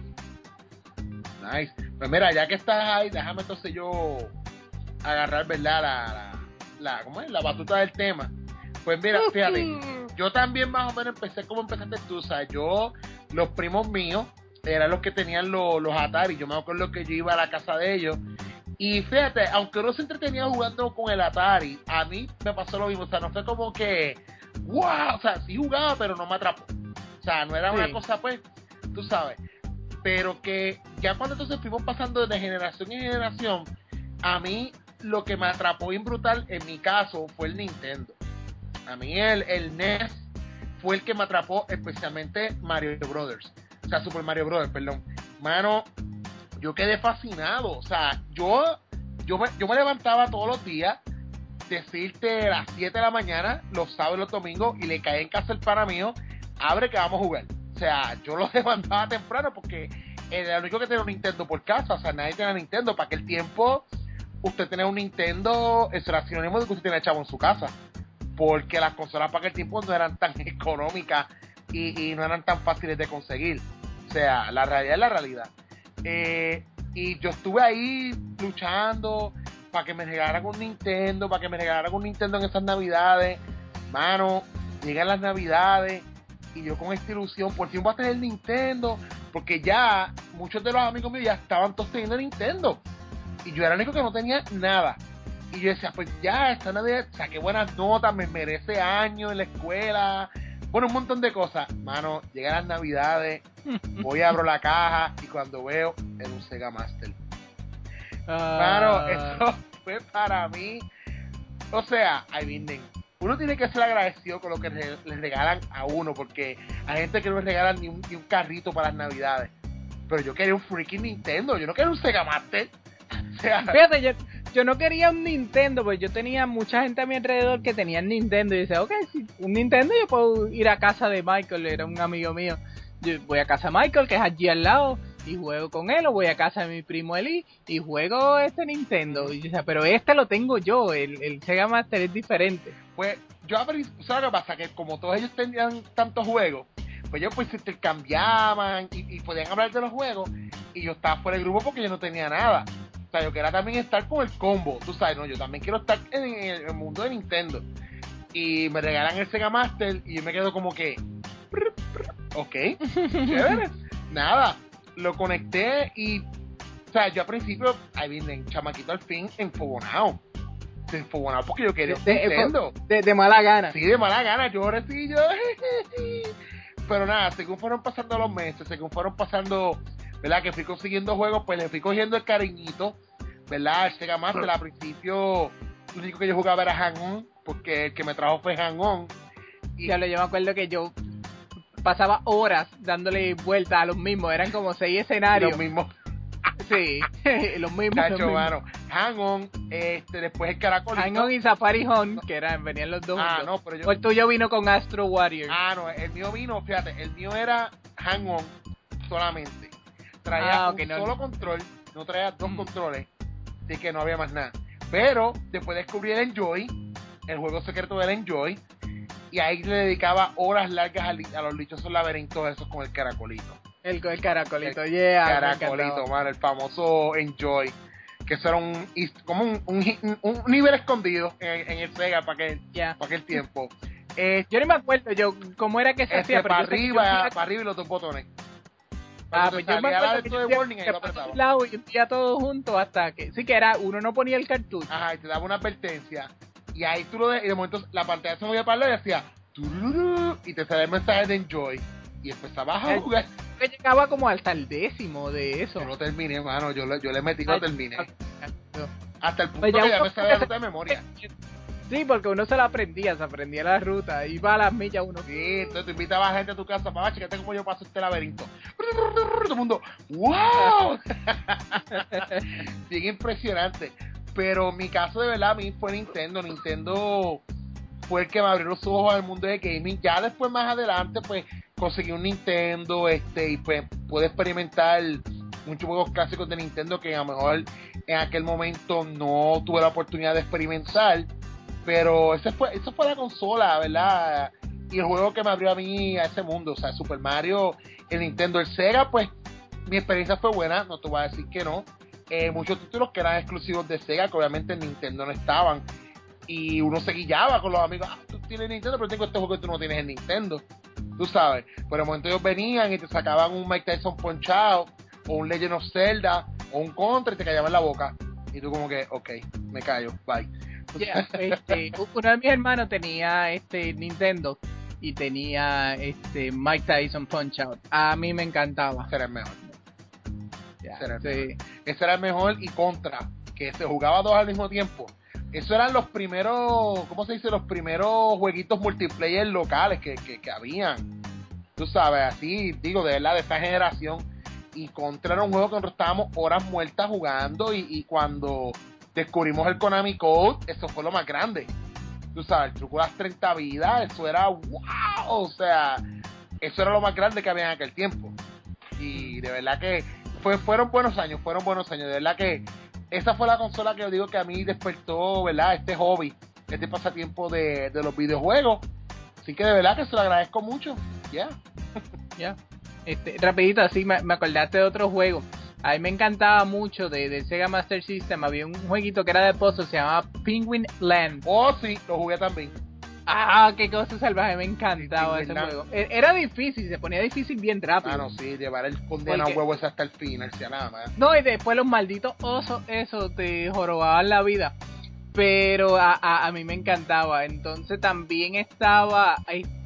S3: Nice. Pues mira, ya que estás ahí, déjame entonces yo agarrar, ¿verdad? ¿Cómo es? La batuta del tema. Pues mira, fíjate, yo también más o menos empecé como empezaste tú, o sea, los primos míos eran los que tenían los Atari, yo me acuerdo que yo iba a la casa de ellos, y fíjate, aunque uno se entretenía jugando con el Atari, a mí me pasó lo mismo, o sea, no fue como que, wow, o sea, sí jugaba, pero no me atrapó, o sea, no era una cosa, pues, tú sabes, pero que ya cuando entonces fuimos pasando de generación en generación, a mí lo que me atrapó bien brutal, en mi caso, fue el Nintendo. A mí el NES fue el que me atrapó, especialmente Mario Brothers. O sea, Super Mario Brothers, perdón. Mano, yo quedé fascinado. O sea, yo me levantaba todos los días, decirte a las 7 de la mañana, los sábados y los domingos, y le caí en casa el pana mío, abre que vamos a jugar. O sea, yo lo levantaba temprano porque era el único que tenía un Nintendo por casa. O sea, nadie tenía Nintendo. Para aquel tiempo, usted tenía un Nintendo, eso era sinónimo de que usted tenía chavo en su casa. Porque las consolas para aquel tiempo no eran tan económicas y no eran tan fáciles de conseguir. O sea, la realidad es la realidad. Y yo estuve ahí luchando para que me regalaran un Nintendo, en esas navidades. Mano, llegan las navidades y yo con esta ilusión, por fin voy a tener Nintendo, porque ya muchos de los amigos míos ya estaban todos teniendo Nintendo. Y yo era el único que no tenía nada. Y yo decía, pues ya, esta Navidad saqué buenas notas, me merece años en la escuela, bueno, un montón de cosas. Mano, llegan las Navidades, voy a abro la caja y cuando veo, era un Sega Master. Mano, eso fue para mí, o sea, ahí vienen. Uno tiene que ser agradecido con lo que les regalan a uno, porque hay gente que no les regalan ni un carrito para las Navidades. Pero yo quería un freaking Nintendo, yo no quería un Sega Master. O sea,
S1: fíjate, yo no quería un Nintendo, pues yo tenía mucha gente a mi alrededor que tenían Nintendo y decía, ok, si un Nintendo yo puedo ir a casa de Michael, era un amigo mío, yo voy a casa de Michael que es allí al lado y juego con él, o voy a casa de mi primo Eli y juego este Nintendo, y yo decía, pero este lo tengo yo, el Sega Master es diferente.
S3: Pues yo abrí, ¿sabes lo que pasa? Que como todos ellos tenían tantos juegos, pues ellos pues se intercambiaban y podían hablar de los juegos, y yo estaba fuera del grupo porque yo no tenía nada. O sea, yo quería también estar con el combo, tú sabes, no, yo también quiero estar en el mundo de Nintendo. Y me regalan el Sega Master y yo me quedo como que, ok, chévere, nada, lo conecté y, o sea, yo al principio, ahí viene, chamaquito al fin, enfogonado porque yo quería Nintendo.
S1: De mala gana.
S3: Sí, de mala gana, yo ahora sí, yo. Pero nada, según fueron pasando los meses, según fueron pasando, ¿verdad? Que fui consiguiendo juegos, pues le fui cogiendo el cariñito, ¿verdad? El Sega Master, al principio, lo único que yo jugaba era Hang-On, porque el que me trajo fue Hang-On.
S1: Y yo me acuerdo que yo pasaba horas dándole vuelta a los mismos, eran como 6 escenarios.
S3: Los mismos.
S1: Sí, los mismos.
S3: Cacho, mano. Hang-On, después el Caracolito.
S1: Hang-On y Safari Hunt, que venían los dos juntos.
S3: No, pero yo...
S1: O el tuyo vino con Astro Warrior.
S3: No, el mío vino, fíjate, el mío era Hang-On solamente. Traía un solo control, no traía dos controles, así que no había más nada. Pero después descubrí el Enjoy, el juego secreto del Enjoy, y ahí le dedicaba horas largas a los dichosos laberintos esos con el Caracolito.
S1: El caracolito,
S3: Caracolito, man, el famoso Enjoy. Que eso era como un nivel escondido en el Sega para aquel tiempo.
S1: Yo ni me acuerdo cómo era que se hacía.
S3: Para arriba y los dos botones.
S1: Pues yo me acuerdo que yo
S3: warning, ahí lo apretaba.
S1: Lado y envía todo junto hasta que... Sí que era, uno no ponía el cartucho.
S3: Ajá, y te daba una advertencia. y ahí tú y de momento la pantalla se movía para el lado y hacía tururú, y te salía el mensaje de enjoy y empezabas a jugar.
S1: Yo llegaba como hasta el 10º de eso.
S3: Yo lo terminé, mano, yo le metí, lo terminé. Hasta el punto
S1: Pues
S3: que ya me sabía la ruta de memoria.
S1: Sí, porque uno se aprendía la ruta, iba a las millas uno.
S3: Sí, entonces tú invitabas a gente a tu casa, papá, chécate cómo yo paso este laberinto. Todo el mundo, ¡wow! Bien impresionante. Pero mi caso de verdad a mí fue Nintendo. Nintendo fue el que me abrió los ojos al mundo de gaming. Ya después, más adelante, pues conseguí un Nintendo y pues pude experimentar muchos juegos clásicos de Nintendo que a lo mejor en aquel momento no tuve la oportunidad de experimentar. Pero eso fue la consola, ¿verdad? Y el juego que me abrió a mí a ese mundo, o sea, Super Mario, el Nintendo, el Sega, pues mi experiencia fue buena, no te voy a decir que no. Muchos títulos que eran exclusivos de Sega, que obviamente en Nintendo no estaban. Y uno se guillaba con los amigos, tú tienes Nintendo, pero tengo este juego que tú no tienes en Nintendo. Tú sabes, por el momento ellos venían y te sacaban un Mike Tyson Punch Out, o un Legend of Zelda, o un Contra y te callaban la boca. Y tú como que, ok, me callo, bye.
S1: Yeah, uno de mis hermanos tenía Nintendo y tenía Mike Tyson Punch Out. A mí me encantaba.
S3: Ese era el mejor.
S1: Yeah,
S3: mejor. Ese era el mejor y Contra, que se jugaba dos al mismo tiempo. Eso eran los primeros, ¿cómo se dice? Los primeros jueguitos multiplayer locales que habían. Tú sabes, así, digo, de verdad, de esta generación. Y Contra era un juego que nosotros estábamos horas muertas jugando y cuando descubrimos el Konami Code, eso fue lo más grande. Tú sabes, el truco de las 30 vidas, eso era wow, o sea, eso era lo más grande que había en aquel tiempo. Y de verdad que fueron buenos años, de verdad que esa fue la consola que yo digo que a mí despertó, ¿verdad? Este hobby, este pasatiempo de los videojuegos. Así que de verdad que se lo agradezco mucho. Ya.
S1: Yeah. Rapidito, así me acordaste de otro juego. A mí me encantaba mucho de Sega Master System. Había un jueguito que era de puzzle, se llamaba Penguin Land.
S3: Oh, sí, lo jugué también.
S1: Ah, qué cosa salvaje, me encantaba ese juego. Era difícil, se ponía difícil bien rápido.
S3: Ah, no, sí, llevar el condenado huevo ese hasta el final, si nada más.
S1: No, y después los malditos osos, eso, te jorobaban la vida. Pero a mí me encantaba. Entonces también estaba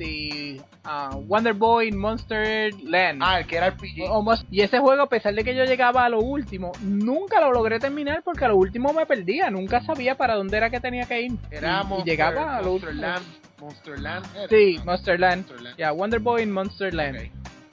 S1: Wonder Boy Monster Land.
S3: Ah, el que era el PG.
S1: Y ese juego, a pesar de que yo llegaba a lo último, nunca lo logré terminar porque a lo último me perdía. Nunca sabía para dónde era que tenía que ir.
S3: Era
S1: y llegaba a lo último.
S3: Monster Land era.
S1: Sí, Monster Land. Ya, Wonder Boy in Monster Land.
S3: Okay.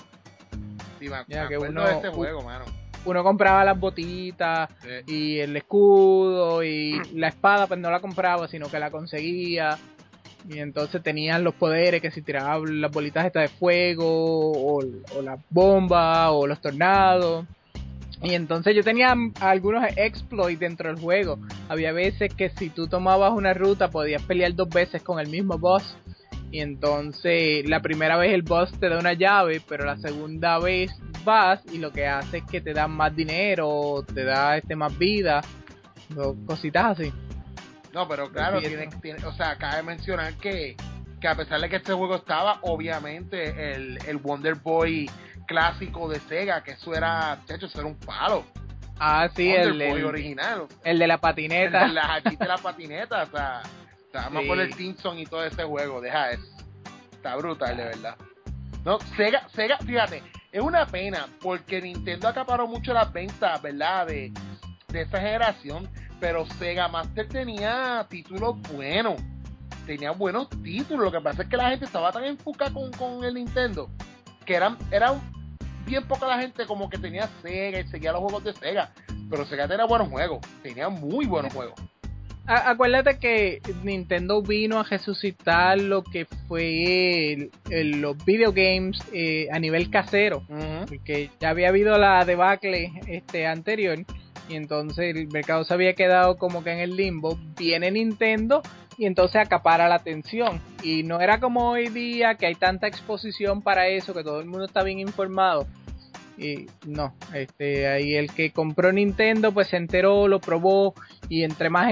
S3: Sí, me
S1: ya, que
S3: acuerdo de ese juego, mano.
S1: Uno compraba las botitas y el escudo y la espada, pues no la compraba, sino que la conseguía. Y entonces tenían los poderes que si tiraban las bolitas estas de fuego o las bombas o los tornados. Y entonces yo tenía algunos exploits dentro del juego. Había veces que si tú tomabas una ruta podías pelear 2 veces con el mismo boss. Y entonces la primera vez el boss te da una llave, pero la segunda vez vas y lo que hace es que te da más dinero, te da más vida, cositas así.
S3: No, pero claro, tiene, o sea, cabe mencionar que a pesar de que este juego estaba, obviamente el Wonder Boy clásico de Sega, que eso era un palo.
S1: Ah, sí,
S3: Wonder Boy original.
S1: El de la patineta.
S3: El de la patineta, o sea, vamos a poner Tinson y todo ese juego, deja eso. Está brutal, de verdad. No, Sega, fíjate, es una pena, porque Nintendo acaparó mucho las ventas, ¿verdad? De esa generación, pero Sega Master tenía títulos buenos. Tenía buenos títulos. Lo que pasa es que la gente estaba tan enfocada con el Nintendo que eran bien poca la gente como que tenía Sega y seguía los juegos de Sega. Pero Sega tenía buenos juegos. Tenía muy buenos juegos.
S1: Acuérdate que Nintendo vino a resucitar lo que fue los videogames a nivel casero. Porque ya había habido la debacle anterior. Y entonces el mercado se había quedado como que en el limbo. Viene Nintendo y entonces acapara la atención. Y no era como hoy día que hay tanta exposición para eso, que todo el mundo está bien informado. Y no, ahí el que compró Nintendo pues se enteró, lo probó, y entre más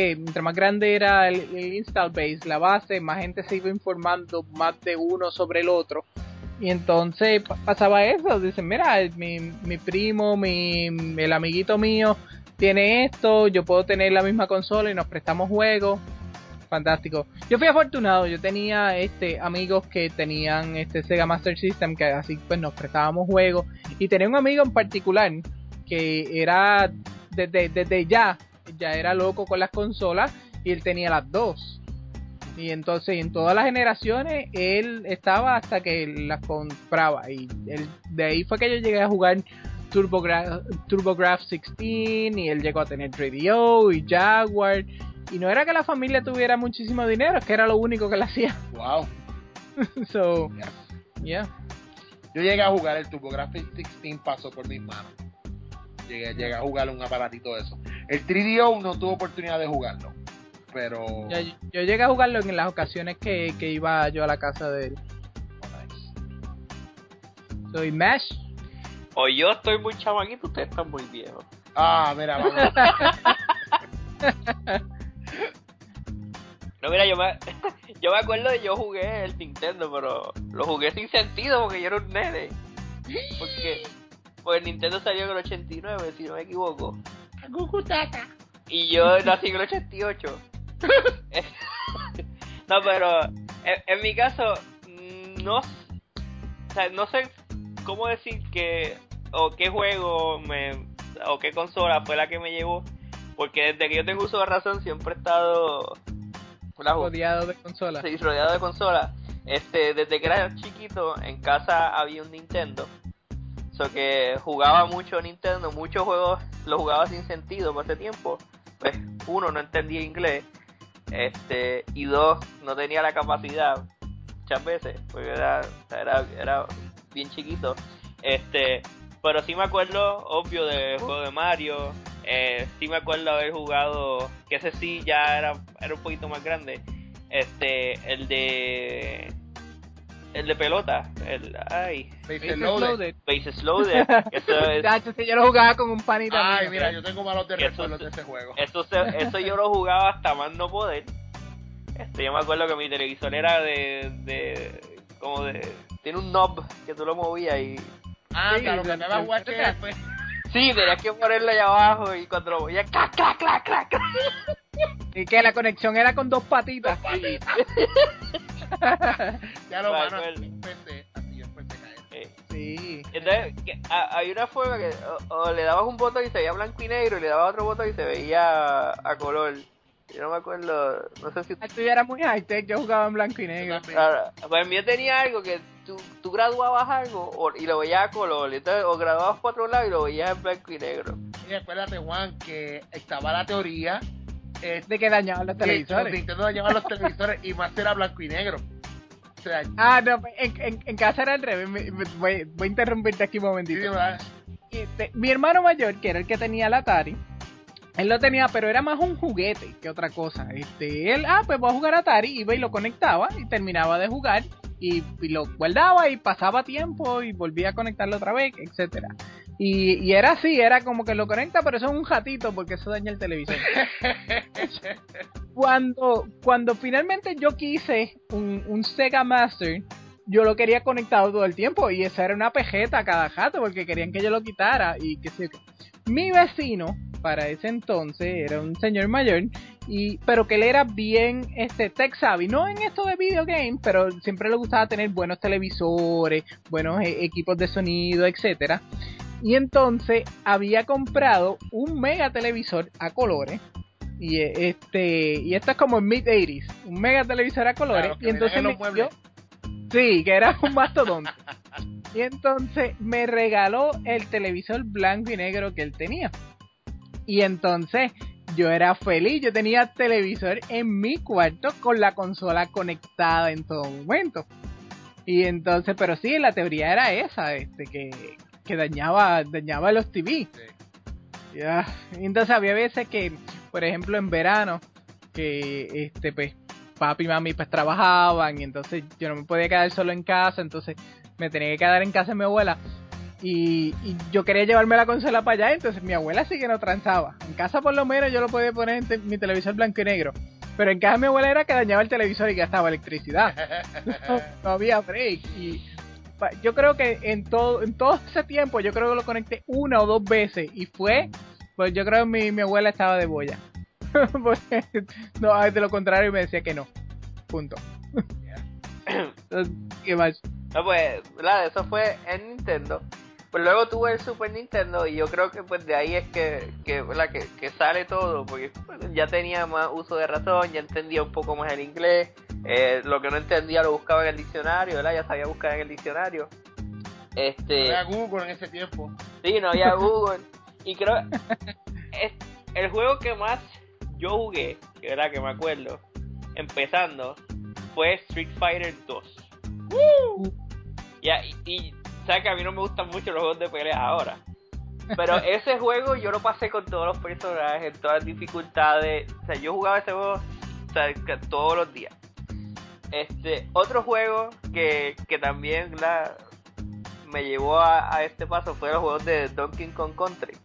S1: grande era el install base, la base, más gente se iba informando más de uno sobre el otro. Y entonces pasaba eso, dicen, mira, mi primo, el amiguito mío tiene esto, yo puedo tener la misma consola y nos prestamos juegos. fantástico. Yo fui afortunado, yo tenía amigos que tenían Sega Master System, que así pues nos prestábamos juegos, y tenía un amigo en particular que era desde ya era loco con las consolas, y él tenía las dos. Y entonces en todas las generaciones él estaba hasta que las compraba, y de ahí fue que yo llegué a jugar TurboGrafx 16, y él llegó a tener 3DO y Jaguar, y no era que la familia tuviera muchísimo dinero, es que era lo único que le hacía.
S3: Wow.
S1: So, yeah.
S3: Yo llegué a jugar el TurboGrafx 16, pasó por mis manos. Llegué a jugar un aparatito de eso. El 3DO no tuve oportunidad de jugarlo, pero
S1: Yo llegué a jugarlo en las ocasiones que iba yo a la casa de él. Soy Mash.
S2: O yo estoy muy chamaquito, ustedes están muy viejos.
S3: Mira, vamos.
S2: No, mira, yo me acuerdo de yo jugué el Nintendo, pero lo jugué sin sentido porque yo era un nene. Porque pues el Nintendo salió en el 89, si no me equivoco. Y yo nací en el 88. No, pero en mi caso, no sé cómo decir o qué juego o qué consola fue la que me llevó, porque desde que yo tengo uso de razón siempre he estado
S1: rodeado de consolas.
S2: Sí, rodeado de consolas. Desde que era chiquito en casa había un Nintendo, que jugaba mucho Nintendo, muchos juegos los jugaba sin sentido por ese tiempo. Pues uno, no entendía inglés, y dos, no tenía la capacidad muchas veces, porque era bien chiquito. Pero sí me acuerdo, obvio, del juego de Mario. Sí me acuerdo haber jugado, que ese sí ya era un poquito más grande. El de pelota,
S3: Base Loaded.
S2: Bases Loaded.
S1: Yo lo jugaba con un panita.
S3: Ay, mira, yo tengo malos de recuerdos de ese juego.
S2: Eso yo lo jugaba hasta más no poder. Yo me acuerdo que mi televisor era tiene un knob que tú lo movías y...
S3: Claro, que te va a jugar pues.
S2: Sí, tenías que ponerlo allá abajo y cuando lo movías, ¡clac, clac, clac, clac!
S1: Y que la conexión era con dos patitas.
S2: Sí.
S3: Ya lo van a empecé, así yo empecé a caer.
S1: Sí.
S2: Entonces, hay una forma que o le dabas un botón y se veía blanco y negro, y le dabas otro botón y se veía a color. Yo no me acuerdo, no sé si...
S1: Tú ya eras muy high-tech, yo jugaba en blanco y negro.
S2: Pues el mío tenía algo que tú graduabas algo y lo veías a color, entonces, o graduabas por otro lado y lo veías en blanco y negro.
S3: Y acuérdate, Juan, que estaba la teoría
S1: de que dañaban los televisores.
S3: Los Nintendo dañaban los televisores y más era blanco y negro. O sea,
S1: no, en casa era al revés. Voy a interrumpirte aquí un momentito.
S3: Sí,
S1: mi hermano mayor, que era el que tenía el Atari, él lo tenía, pero era más un juguete que otra cosa. Él, pues voy a jugar Atari, iba y lo conectaba y terminaba de jugar y lo guardaba y pasaba tiempo y volvía a conectarlo otra vez, etcétera. Y era así, era como que lo conecta, pero eso es un ratito porque eso daña el televisor. Cuando finalmente yo quise un Sega Master, yo lo quería conectado todo el tiempo y esa era una pejeta cada rato porque querían que yo lo quitara y que sé. Mi vecino para ese entonces era un señor mayor, pero que él era bien tech savvy, no en esto de video game, pero siempre le gustaba tener buenos televisores, buenos equipos de sonido, etcétera. Y entonces había comprado un mega televisor a colores. Y esto es como en mid-80s, un mega televisor a colores.
S3: Claro,
S1: y entonces
S3: me dio,
S1: sí, que era un mastodonte. Y entonces me regaló el televisor blanco y negro que él tenía. Y entonces yo era feliz, yo tenía televisor en mi cuarto con la consola conectada en todo momento. Y entonces, pero sí, la teoría era esa, que dañaba los TV. Sí. Yeah. Entonces había veces que, por ejemplo, en verano, que pues papi y mami pues trabajaban y entonces yo no me podía quedar solo en casa, entonces me tenía que quedar en casa de mi abuela y yo quería llevarme la consola para allá, entonces mi abuela sí que no transaba. En casa por lo menos yo lo podía poner en mi televisor blanco y negro, pero en casa de mi abuela era que dañaba el televisor y gastaba electricidad. No había break. Y yo creo que en todo ese tiempo yo creo que lo conecté una o dos veces y fue, pues yo creo que mi abuela estaba de boya. Porque, no, de lo contrario me decía que no. Punto. Entonces, ¿qué más?
S2: No, pues, ¿verdad? Eso fue en Nintendo. Pues luego tuve el Super Nintendo y yo creo que pues de ahí es ¿verdad? Que sale todo, porque pues, ya tenía más uso de razón, ya entendía un poco más el inglés, lo que no entendía lo buscaba en el diccionario, ¿verdad? Ya sabía buscar en el diccionario.
S3: No había Google en ese tiempo.
S2: Sí, no había Google. Y creo el juego que más yo jugué, que verdad que me acuerdo, empezando, fue Street Fighter 2. Ya, y sabes que a mí no me gustan mucho los juegos de pelea ahora. Pero ese juego yo lo pasé con todos los personajes, en todas las dificultades. O sea, yo jugaba ese juego, o sea, todos los días. Otro juego que también me llevó a este paso fue los juegos de Donkey Kong Country.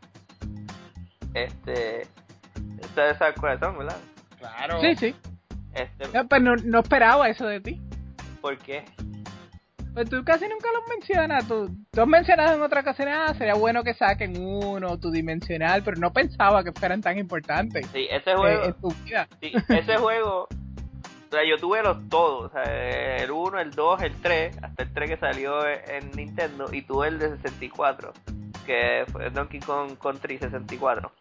S2: Ustedes saben cuáles son, ¿verdad?
S3: Claro.
S1: Sí. No, pues no esperaba eso de ti.
S2: ¿Por qué?
S1: Pues tú casi nunca los mencionas. Tú has mencionado en otra ocasión, sería bueno que saquen uno, tu dimensional, pero no pensaba que fueran tan importantes.
S2: Sí, ese juego.
S1: En tu vida.
S2: Sí, ese juego. O sea, yo tuve los todos. O sea, el 1, el 2, el 3, hasta el 3 que salió en Nintendo, y tuve el de 64, que fue Donkey Kong Country 64.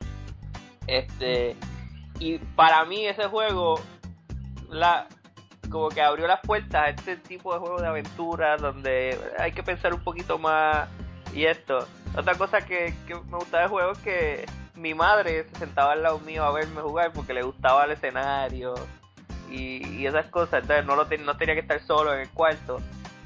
S2: Y para mí ese juego como que abrió las puertas a este tipo de juegos de aventura donde hay que pensar un poquito más y esto. Otra cosa que me gustaba del juego es que mi madre se sentaba al lado mío a verme jugar porque le gustaba el escenario y esas cosas, entonces no tenía que estar solo en el cuarto.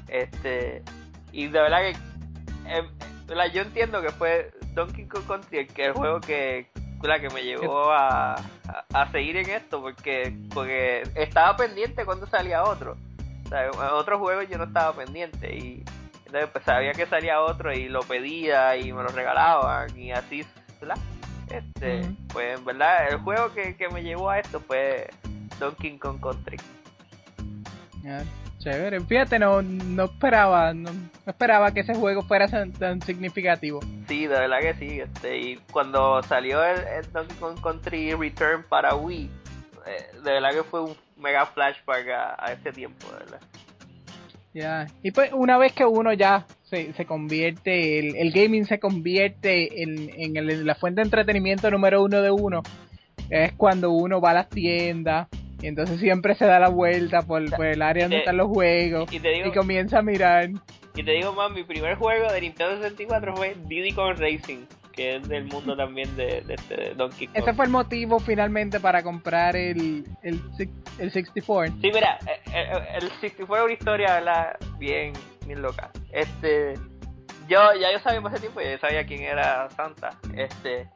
S2: Y de verdad que yo entiendo que fue Donkey Kong Country el juego que me llevó a seguir en esto, porque estaba pendiente cuando salía otro. O sea, en otros juegos yo no estaba pendiente y entonces pues sabía que salía otro y lo pedía y me lo regalaban y así, ¿verdad? Pues en verdad el juego que me llevó a esto fue Donkey Kong Country.
S1: Chévere, fíjate, no esperaba que ese juego fuera tan significativo.
S2: Sí, de verdad que sí. Y cuando salió el Donkey Kong Country Return para Wii, de verdad que fue un mega flashback a ese tiempo, de verdad.
S1: Ya, y pues una vez que uno ya se convierte, el gaming se convierte en la fuente de entretenimiento número uno de uno, es cuando uno va a las tiendas y entonces siempre se da la vuelta por el área donde están los juegos y comienza a mirar.
S2: Y te digo más, mi primer juego de Nintendo 64 fue Diddy Kong Racing, que es del mundo también de Donkey Kong.
S1: Ese fue el motivo finalmente para comprar el 64.
S2: Sí, mira, el 64 es una historia, ¿verdad? Bien loca. Yo sabía por ese tiempo, yo sabía quién era Santa. Entonces,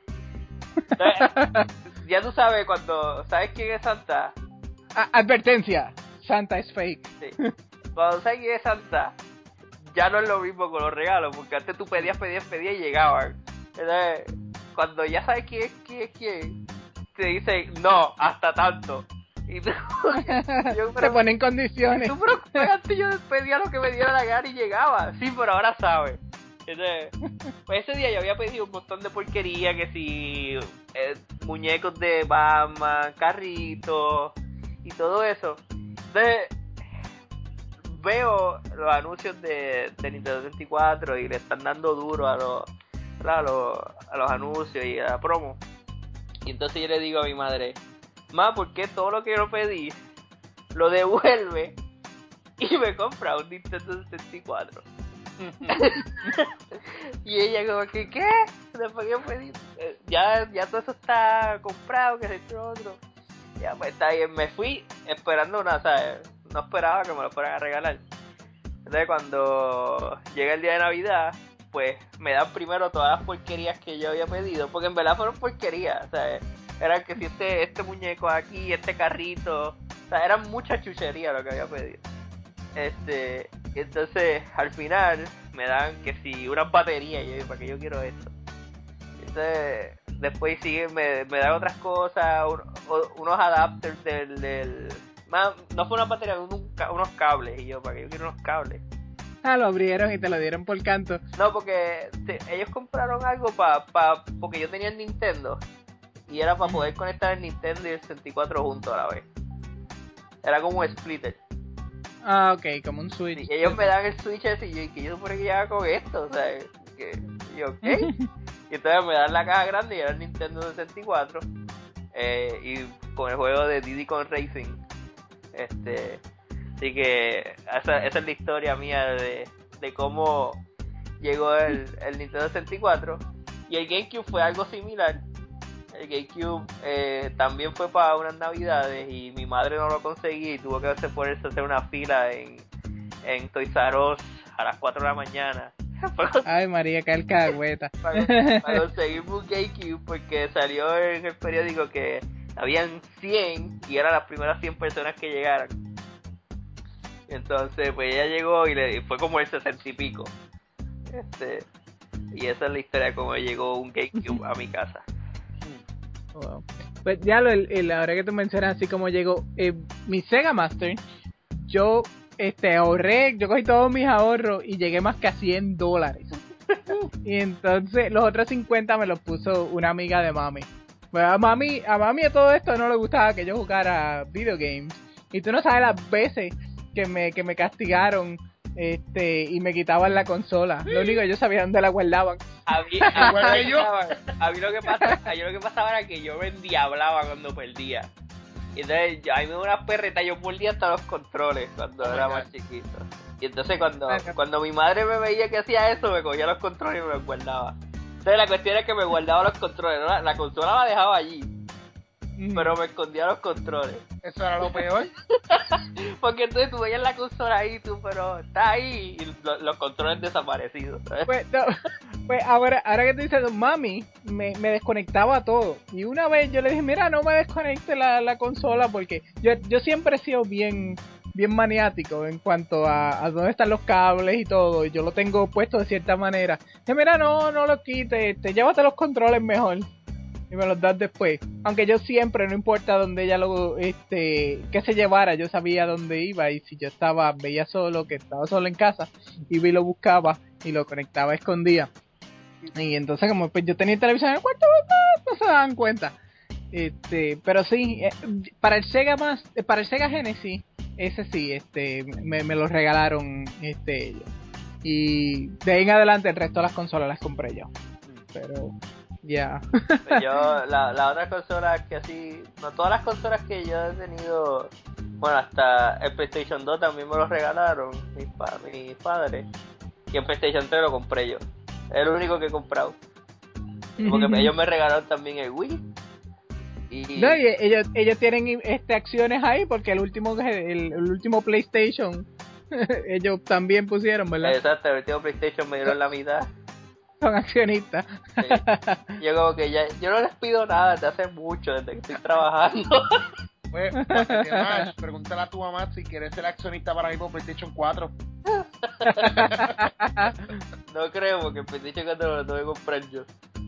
S2: ya tú sabes, cuando sabes quién es Santa.
S1: Advertencia, Santa es fake.
S2: Sí. Cuando sabes quién es Santa, ya no es lo mismo con los regalos, porque antes tú pedías y llegaban. Entonces, cuando ya sabes quién es quién, te dicen, no, hasta tanto. Y tú,
S1: te ponen condiciones.
S2: Tú, pero antes yo pedía lo que me diera la gana y llegaba. Sí, pero ahora sabes. Entonces, pues ese día yo había pedido un montón de porquería, que si muñecos de Batman, carritos y todo eso. Entonces, veo los anuncios de Nintendo 64 y le están dando duro a los anuncios y a la promo. Y entonces yo le digo a mi madre, ma, ¿por qué todo lo que yo pedí lo devuelve y me compra un Nintendo 64? Y ella como que, ¿qué? Después que yo pedí, ya todo eso está comprado, que se echó otro. Ya, pues está bien, me fui esperando ¿sabes? No esperaba que me lo fueran a regalar. Entonces cuando llega el día de Navidad, pues me dan primero todas las porquerías que yo había pedido, porque en verdad fueron porquerías, ¿sabes? Eran que si este muñeco aquí, este carrito, o sea, eran mucha chuchería lo que había pedido. Entonces al final me dan que si unas baterías, y yo, ¿para qué yo quiero esto? Entonces después me dan otras cosas, unos adapters no fue una batería, unos cables, y yo, ¿para qué yo quiero unos cables?
S1: Lo abrieron y te lo dieron por canto.
S2: No, porque ellos compraron algo porque yo tenía el Nintendo y era para poder conectar el Nintendo y el 64 juntos a la vez. Era como un splitter.
S1: Ah, ok, como un Switch.
S2: Y ellos me dan el Switch ese y yo supone que ya con esto, o sea, y yo, ¿qué? Y entonces me dan la caja grande y era el Nintendo 64 y con el juego de Diddy Kong Racing. Así que esa es la historia mía de cómo llegó el Nintendo 64. Y el GameCube fue algo similar. El GameCube también fue para unas navidades y mi madre no lo conseguía y tuvo que ponerse a hacer una fila en Toys R Us a las 4 de la mañana.
S1: Ay, María, qué alcahueta.
S2: Para conseguir un GameCube porque salió en el periódico que habían 100 y eran las primeras 100 personas que llegaran. Entonces, pues ella llegó y fue como el 60 y pico. Y esa es la historia de cómo llegó un GameCube a mi casa.
S1: Wow. Pues ya ahora que tú mencionas así como llegó mi Sega Master, yo ahorré, yo cogí todos mis ahorros y llegué más que a $100. Y entonces los otros 50 me los puso una amiga de mami. Pues a mami a todo esto no le gustaba que yo jugara video games. Y tú no sabes las veces que me castigaron y me quitaban la consola. Lo único que yo sabía dónde la guardaban.
S2: A mí lo que pasaba era que yo me endiablaba cuando perdía. Y entonces a mí me dio una perreta, yo mordía hasta los controles cuando era más chiquito. Y entonces cuando mi madre me veía que hacía eso, me cogía los controles y me los guardaba. Entonces la cuestión es que me guardaba los controles, ¿no? La consola la dejaba allí, pero me escondía los controles.
S3: Eso era lo peor.
S2: Porque entonces tú veías la consola ahí, pero está ahí y los controles desaparecidos, ¿sabes?
S1: Pues ahora que tú dices, mami me desconectaba todo. Y una vez yo le dije, mira, no me desconecte la consola porque yo siempre he sido bien maniático en cuanto a dónde están los cables y todo. Y yo lo tengo puesto de cierta manera. Dije, mira, no lo quites, llévate los controles mejor. Y me los das después. Aunque yo siempre, no importa dónde ella que se llevara, yo sabía dónde iba. Y si yo veía que estaba solo en casa, iba y lo buscaba y lo conectaba escondida. Y entonces como pues yo tenía televisión en el cuarto, no se daban cuenta. Pero sí, para el Sega Genesis, ese sí, me lo regalaron ellos. Y de ahí en adelante el resto de las consolas las compré yo. Pero ya.
S2: Pues yo, la otra consola que así, no todas las consolas que yo he tenido, bueno, hasta el PlayStation 2 también me lo regalaron mis padres. Y el PlayStation 3 lo compré yo. Es el único que he comprado. Porque ellos me regalaron también el Wii.
S1: No, y ellos tienen acciones ahí porque el último PlayStation ellos también pusieron, ¿verdad?
S2: Exacto, el último PlayStation me dieron la mitad.
S1: Son accionistas.
S2: Sí. Yo como que yo no les pido nada desde hace mucho, desde que estoy trabajando.
S3: Pues, pregúntale a tu mamá si quieres ser accionista para mí por PlayStation 4.
S2: No creo, porque el PlayStation 4 lo tengo que comprar yo.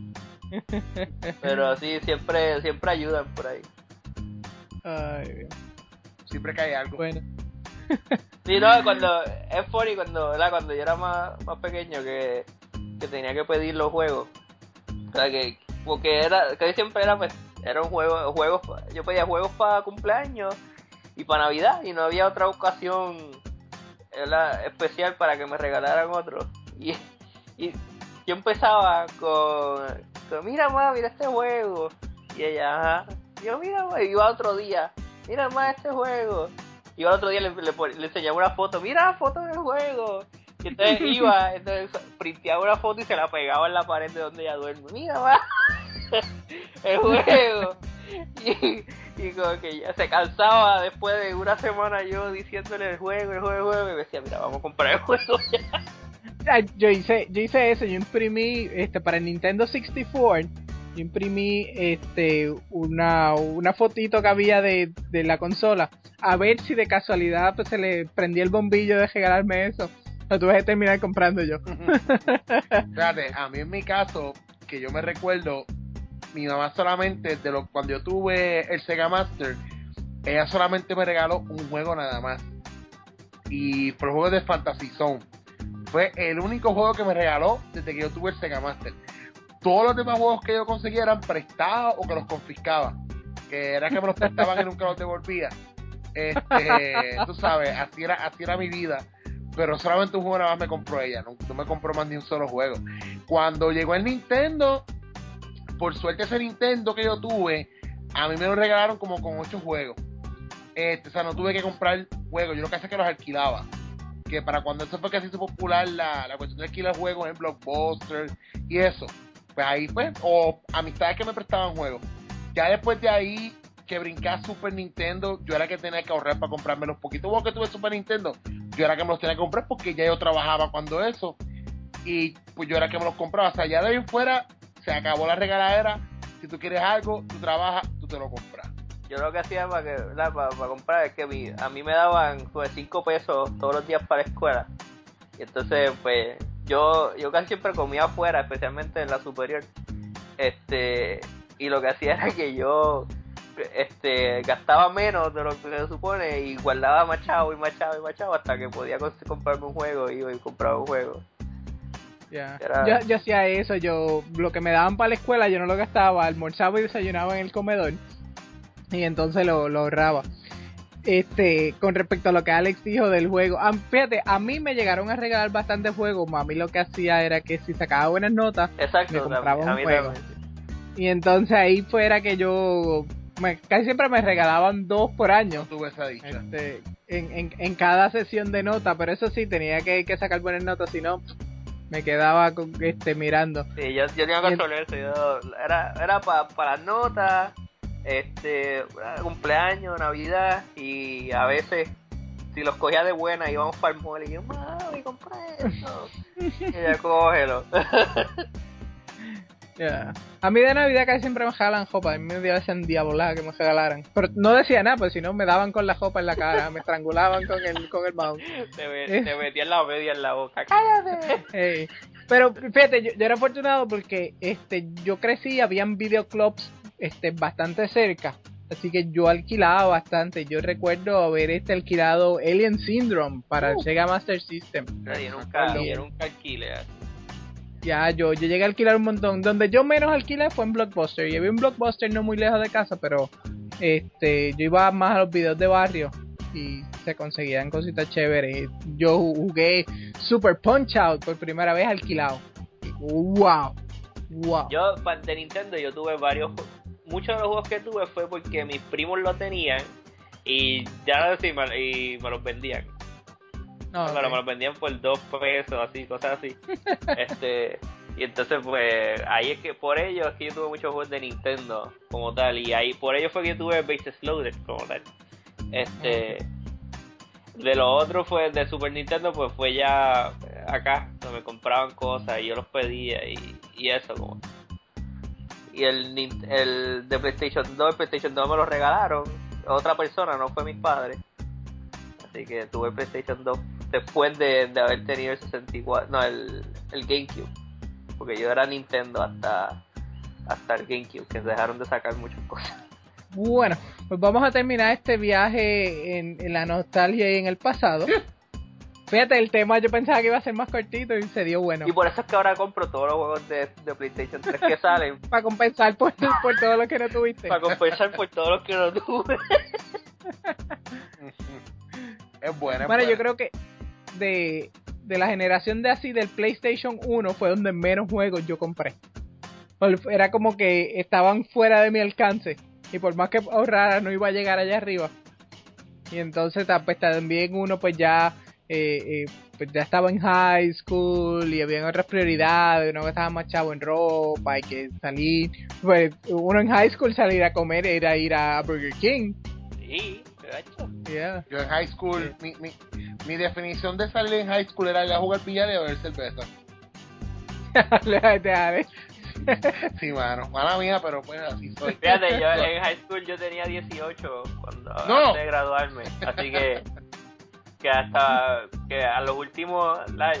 S2: Pero sí, siempre ayudan por ahí.
S1: Ay, Dios.
S3: Siempre cae algo.
S1: Bueno.
S2: Sí, no, es funny cuando yo era más pequeño que tenía que pedir los juegos. O sea, que siempre era un juegos, yo pedía juegos para cumpleaños y para Navidad y no había otra ocasión especial para que me regalaran otro. Y yo empezaba con mira mamá, mira este juego. Y ella, ajá. Yo, mira mamá, y iba otro día, mira mamá este juego. Y al otro día le enseñaba una foto, mira la foto del juego. Y entonces printeaba una foto y se la pegaba en la pared de donde ella duerme. Mira mamá, el juego. Y como que ya se cansaba después de una semana yo diciéndole el juego, y me decía, mira, vamos a comprar el juego ya.
S1: Yo hice eso, yo imprimí para el Nintendo 64, yo imprimí una fotito que había de la consola, a ver si de casualidad pues se le prendía el bombillo de regalarme eso. Lo tuve que terminar comprando yo.
S3: Fíjate, a mí en mi caso, que yo me recuerdo, mi mamá solamente, cuando yo tuve el Sega Master, ella solamente me regaló un juego nada más. Y fue el juego de Fantasy Zone. Fue el único juego que me regaló desde que yo tuve el Sega Master. todos los demás juegos que yo conseguía eran prestados o que los confiscaba. Que era que me los prestaban y nunca los devolvía. Tú sabes, así era mi vida. Pero solamente un juego nada más me compró ella, no me compró más ni un solo juego. Cuando llegó el Nintendo, por suerte ese Nintendo que yo tuve, a mí me lo regalaron como con 8 juegos. O sea, no tuve que comprar juegos, yo lo que hacía es que los alquilaba. Que para cuando eso fue que se hizo popular la cuestión de alquilar juegos en Blockbuster y eso, pues ahí fue, o amistades que me prestaban juegos. Ya después de ahí, que brinqué a Super Nintendo, yo era que tenía que ahorrar para comprarme los poquitos juegos que tuve en Super Nintendo. Yo era que me los tenía que comprar porque ya yo trabajaba cuando eso, y pues yo era que me los compraba. O sea, ya de ahí en fuera se acabó la regaladera. Si tú quieres algo, tú trabajas, tú te lo compras.
S2: Yo lo que hacía para comprar es que a mí me daban pues 5 pesos todos los días para la escuela. Y entonces pues yo casi siempre comía afuera, especialmente en la superior. Y lo que hacía era que yo gastaba menos de lo que se supone y guardaba más chavo y más chavo y más chavo hasta que podía comprarme un juego, iba y compraba un juego.
S1: Yeah. Yo hacía eso, lo que me daban para la escuela yo no lo gastaba, almorzaba y desayunaba en el comedor y entonces lo ahorraba. Con respecto a lo que Alex dijo del juego, fíjate, a mí me llegaron a regalar bastantes juegos, a mí lo que hacía era que si sacaba buenas notas,
S2: exacto,
S1: me compraba un juego.
S2: También.
S1: Y entonces ahí fuera que casi siempre me regalaban 2 por año.
S3: No tuve esa dicha.
S1: En cada sesión de nota, pero eso sí, tenía que sacar buenas notas, si no me quedaba mirando.
S2: Sí, yo tenía que hacer eso. Era para las notas, cumpleaños, Navidad, y a veces si los cogía de buena íbamos para el mall y yo, mami, compré eso. Y ella, cógelo.
S1: Yeah. A mí de Navidad casi siempre me regalan jopa, a mí me hacían diabolada que me regalaran. Pero no decía nada, pues si no me daban con la jopa en la cara, me estrangulaban con el mouse.
S2: Te metían la media en la boca, cállate.
S1: Hey. Pero fíjate, yo era afortunado porque yo crecí, habían videoclubs bastante cerca. Así que yo alquilaba bastante. Yo recuerdo haber alquilado Alien Syndrome para el Sega Master System.
S2: Yo nunca alquilé.
S1: Ya, yo llegué a alquilar un montón. Donde yo menos alquilé fue en Blockbuster. Y había un Blockbuster no muy lejos de casa, pero yo iba más a los videos de barrio y se conseguían cositas chéveres. Yo jugué Super Punch Out por primera vez alquilado. ¡Wow!
S2: Yo, de Nintendo, yo tuve muchos de los juegos que tuve fue porque mis primos lo tenían y ya y me los vendían. Me los vendían por 2 pesos, así, cosas así. Y entonces pues ahí es que por ello es que yo tuve muchos juegos de Nintendo como tal, y ahí por ello fue que tuve Bases Loaded como tal. De lo otro fue de Super Nintendo, pues fue ya acá donde me compraban cosas y yo los pedía y eso como. Y el de PlayStation 2 me lo regalaron otra persona, no fue mis padres. Así que tuve PlayStation 2 después de haber tenido el 64, no, el GameCube. Porque yo era Nintendo hasta el GameCube, que dejaron de sacar muchas cosas.
S1: Bueno, pues vamos a terminar este viaje en la nostalgia y en el pasado. Fíjate, el tema yo pensaba que iba a ser más cortito y se dio bueno.
S2: Y por eso es que ahora compro todos los juegos de PlayStation 3 que salen.
S1: Para compensar por todo lo que no tuviste.
S2: Para compensar por todo lo que no tuve.
S3: Es buena.
S1: Bueno, yo creo que de la generación del PlayStation 1 fue donde menos juegos yo compré. Era como que estaban fuera de mi alcance. Y por más que ahorrara no iba a llegar allá arriba. Y entonces pues también uno pues ya pues ya estaba en high school y habían otras prioridades. Uno estaba más chavo en ropa, hay que salir. Pues uno en high school salir a comer era ir a Burger King.
S2: Sí, ¿verdad?
S1: Yeah.
S3: Yo en high school, mi definición de salir en high school era ir a jugar billar y a beber cerveza. Sí, mala mía, pero pues así soy.
S2: Fíjate, yo en high school yo tenía 18 antes de graduarme, así que hasta que a los últimos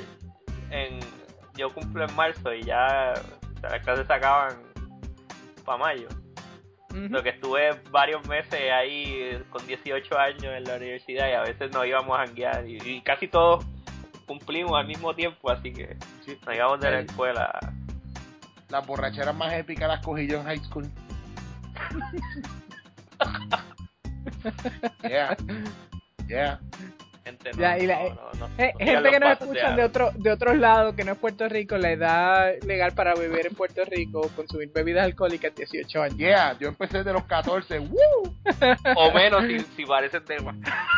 S2: yo cumplo en marzo y ya las clases se acaban para mayo. Lo que estuve varios meses ahí con 18 años en la universidad y a veces nos íbamos a janguear y casi todos cumplimos al mismo tiempo, así que nos íbamos de la escuela.
S3: las borracheras más épicas las cogí yo en high school. Yeah.
S2: Gente,
S1: Ya, y gente
S2: sigan
S1: que
S2: los
S1: nos
S2: pasos
S1: escuchan
S2: Aaron.
S1: de otros lados, que no es Puerto Rico, la edad legal para beber en Puerto Rico, consumir bebidas alcohólicas, 18 años.
S3: Yeah, yo empecé de los 14. ¡Woo!
S2: O menos si parece tema.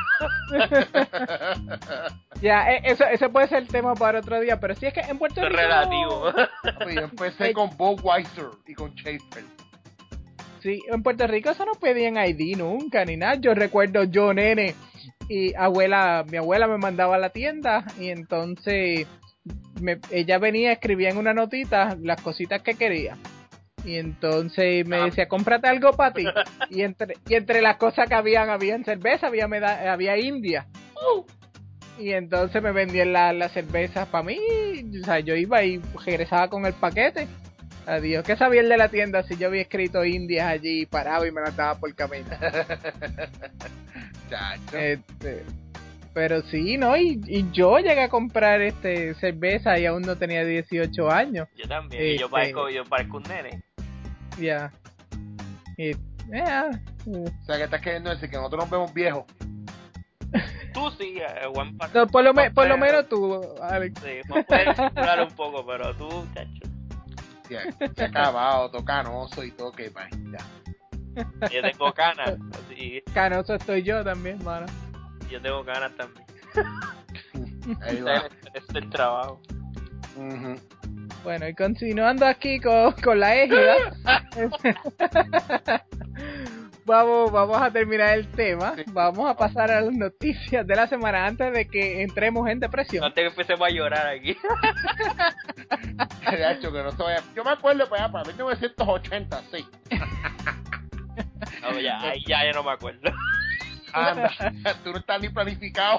S1: Ya, eso puede ser el tema para otro día, pero sí es que en Puerto
S2: Esto es
S1: Rico...
S2: relativo.
S3: Yo empecé con Budweiser y con Schaefer.
S1: Sí, en Puerto Rico eso no pedían ID nunca, ni nada. Yo recuerdo yo, nene, y mi abuela me mandaba a la tienda y entonces ella venía, escribía en una notita las cositas que quería. Y entonces me decía, cómprate algo para ti. Y entre las cosas que habían cerveza, había India. Y entonces me vendían las cervezas para mí. O sea, yo iba y regresaba con el paquete. Adiós, ¿qué sabía el de la tienda si yo había escrito Indias allí, parado y me las daba por camino? Pero sí, ¿no? Y yo llegué a comprar cerveza y aún no tenía 18 años.
S2: Yo también, yo parezco un nene.
S1: Ya.
S3: O sea, que estás queriendo decir que nosotros nos vemos viejos.
S2: Tú sí, Juan.
S1: No, por lo menos tú, Alex.
S2: Sí, Juan puede disimular un poco, pero tú, chacho.
S3: Se ha acabado, tocanoso y todo, que va, ya.
S2: Yo tengo canas, así.
S1: Canoso estoy yo también, mano.
S2: Yo tengo canas también.
S3: Ahí va.
S2: Es el trabajo.
S3: Uh-huh.
S1: Bueno, y continuando aquí con la égida. Vamos a terminar el tema. Vamos a pasar a las noticias de la semana antes de que entremos en depresión.
S2: Antes que empecemos a llorar aquí.
S3: Que no se vaya. Yo me acuerdo para 1980, sí.
S2: No, ya, ahí ya no me acuerdo.
S3: Anda, tú no estás ni planificado.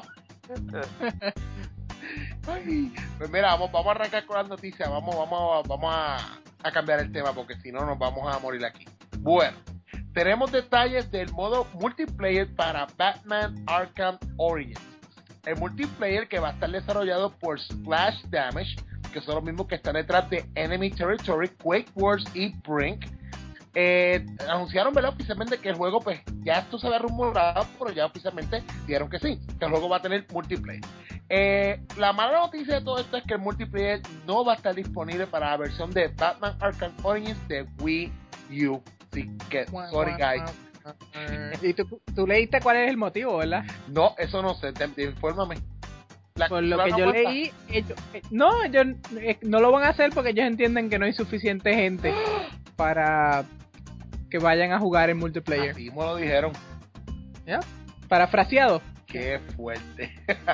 S3: Ay, pues mira, vamos a arrancar con las noticias. Vamos a cambiar el tema porque si no nos vamos a morir aquí. Bueno, tenemos detalles del modo multiplayer para Batman Arkham Origins. El multiplayer que va a estar desarrollado por Splash Damage, que son los mismos que están detrás de Enemy Territory, Quake Wars y Brink. Anunciaron, ¿verdad?, oficialmente que el juego, pues ya esto se había rumorado, pero ya oficialmente dijeron que sí, que el juego va a tener multiplayer. La mala noticia de todo esto es que el multiplayer no va a estar disponible para la versión de Batman Arkham Origins de Wii U. Así que, sorry guys.
S1: Y tú leíste cuál es el motivo, ¿verdad?
S3: No, eso no sé, infórmame.
S1: Por lo que yo leí, ellos no lo van a hacer porque ellos entienden que no hay suficiente gente para que vayan a jugar en multiplayer.
S3: Así me lo dijeron.
S1: ¿Ya? Parafraseado.
S3: Qué fuerte.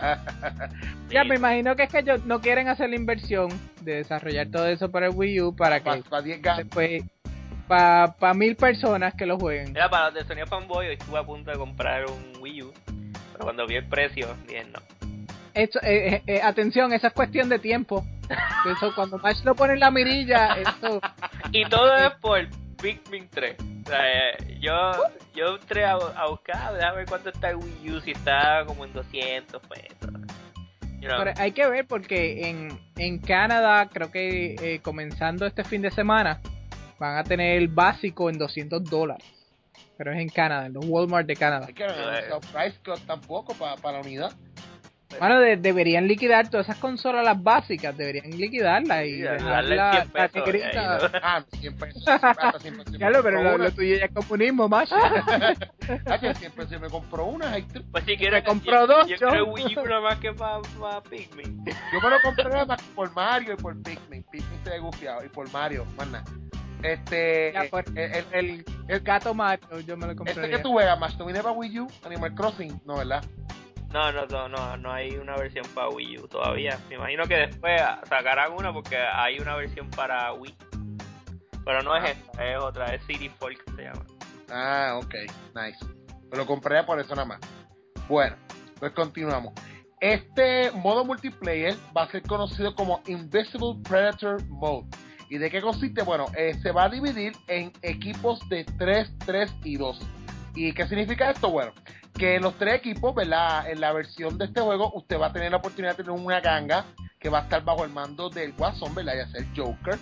S1: Ya, me imagino que es que ellos no quieren hacer la inversión de desarrollar todo eso para el Wii U para que después para 1000 personas que lo jueguen.
S2: Mira, para los de Sony Fanboy, hoy estuve a punto de comprar un Wii U, pero cuando vi el precio, dije no.
S1: Atención, esa es cuestión de tiempo. Eso, cuando Match lo pone en la mirilla, eso.
S2: Y todo es por Pikmin 3. O sea, yo entré a buscar, déjame ver cuánto está el Wii U, si está como en 200 pesos.
S1: Pero hay que ver porque en Canadá, creo que comenzando este fin de semana, van a tener el básico en $200. Pero es en Canadá, en los Walmart de Canadá.
S3: Es que no price cut tampoco para la unidad.
S1: Bueno, deberían liquidar todas esas consolas, las básicas, deberían liquidarlas y
S2: darle
S1: la
S2: 100 pesos.
S1: negrita.
S3: 100 pesos. Hasta 100 pesos.
S1: Claro, pero lo tuyo ya es comunismo, macho.
S3: 100 pesos me compró una.
S2: Pues si quieres,
S1: compró dos.
S2: Yo quiero Wii U nada más que para Pikmin.
S3: Yo me lo compré nada más por Mario y por Pikmin. Pikmin se ha gufiado y por Mario, más nada.
S1: El gato Mario, yo me lo compré.
S3: Que tú veas, más, ¿tú vienes para Wii U? Animal Crossing, no, ¿verdad?
S2: No hay una versión para Wii U todavía. Me imagino que después sacarán una porque hay una versión para Wii. Pero no es esta, es otra, es City Folk que se llama.
S3: Ah, ok, nice. Me lo compré por eso nada más. Bueno, pues continuamos. Este modo multiplayer va a ser conocido como Invisible Predator Mode. ¿Y de qué consiste? Bueno, se va a dividir en equipos de 3, 3 y 2. ¿Y qué significa esto? Bueno, que en los 3 equipos, ¿verdad? En la versión de este juego, usted va a tener la oportunidad de tener una ganga que va a estar bajo el mando del Guasón, ¿verdad? Ya sea el Joker,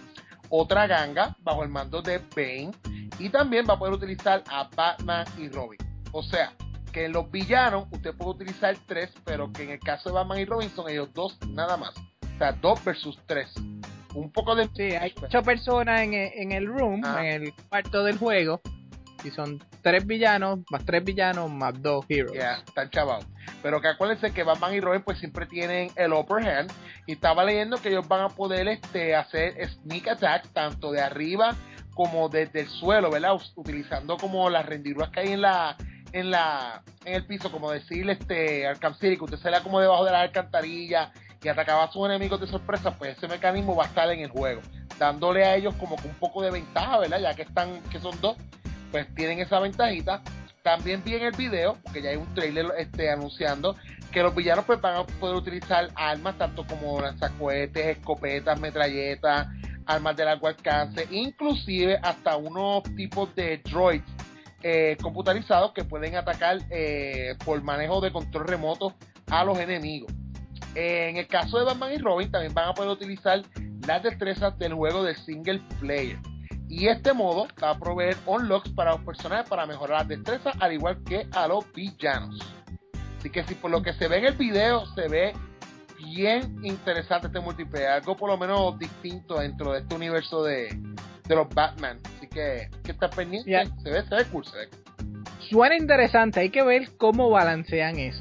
S3: otra ganga bajo el mando de Bane, y también va a poder utilizar a Batman y Robin. O sea, que en los villanos usted puede utilizar 3, pero que en el caso de Batman y Robin son ellos 2 nada más. O sea, 2 versus 3. Un poco de...
S1: Sí, hay 8 personas en el room, en el cuarto del juego, y son 3 villanos, más 2 heroes.
S3: Ya, están chavados. Pero que acuérdense que Batman y Robin pues siempre tienen el upper hand, y estaba leyendo que ellos van a poder hacer sneak attack tanto de arriba como desde el suelo, ¿verdad? Utilizando como las rendiduras que hay en el piso, como decir Arkham City, que usted salía como debajo de las alcantarillas y atacaba a sus enemigos de sorpresa. Pues ese mecanismo va a estar en el juego, dándole a ellos como que un poco de ventaja, ¿verdad? Ya que son 2, pues tienen esa ventajita. También vi en el video, porque ya hay un trailer anunciando que los villanos pues van a poder utilizar armas tanto como lanzacohetes, escopetas, metralletas, armas de largo alcance, inclusive hasta unos tipos de droids computarizados que pueden atacar por manejo de control remoto a los enemigos. En el caso de Batman y Robin también van a poder utilizar las destrezas del juego de single player, y este modo va a proveer unlocks para los personajes para mejorar las destrezas, al igual que a los villanos. Así que si por lo que se ve en el video se ve bien interesante este multiplayer, algo por lo menos distinto dentro de este universo de los Batman. Así que está pendiente,
S1: yeah.
S3: se ve cool, se ve.
S1: Suena interesante, hay que ver cómo balancean eso.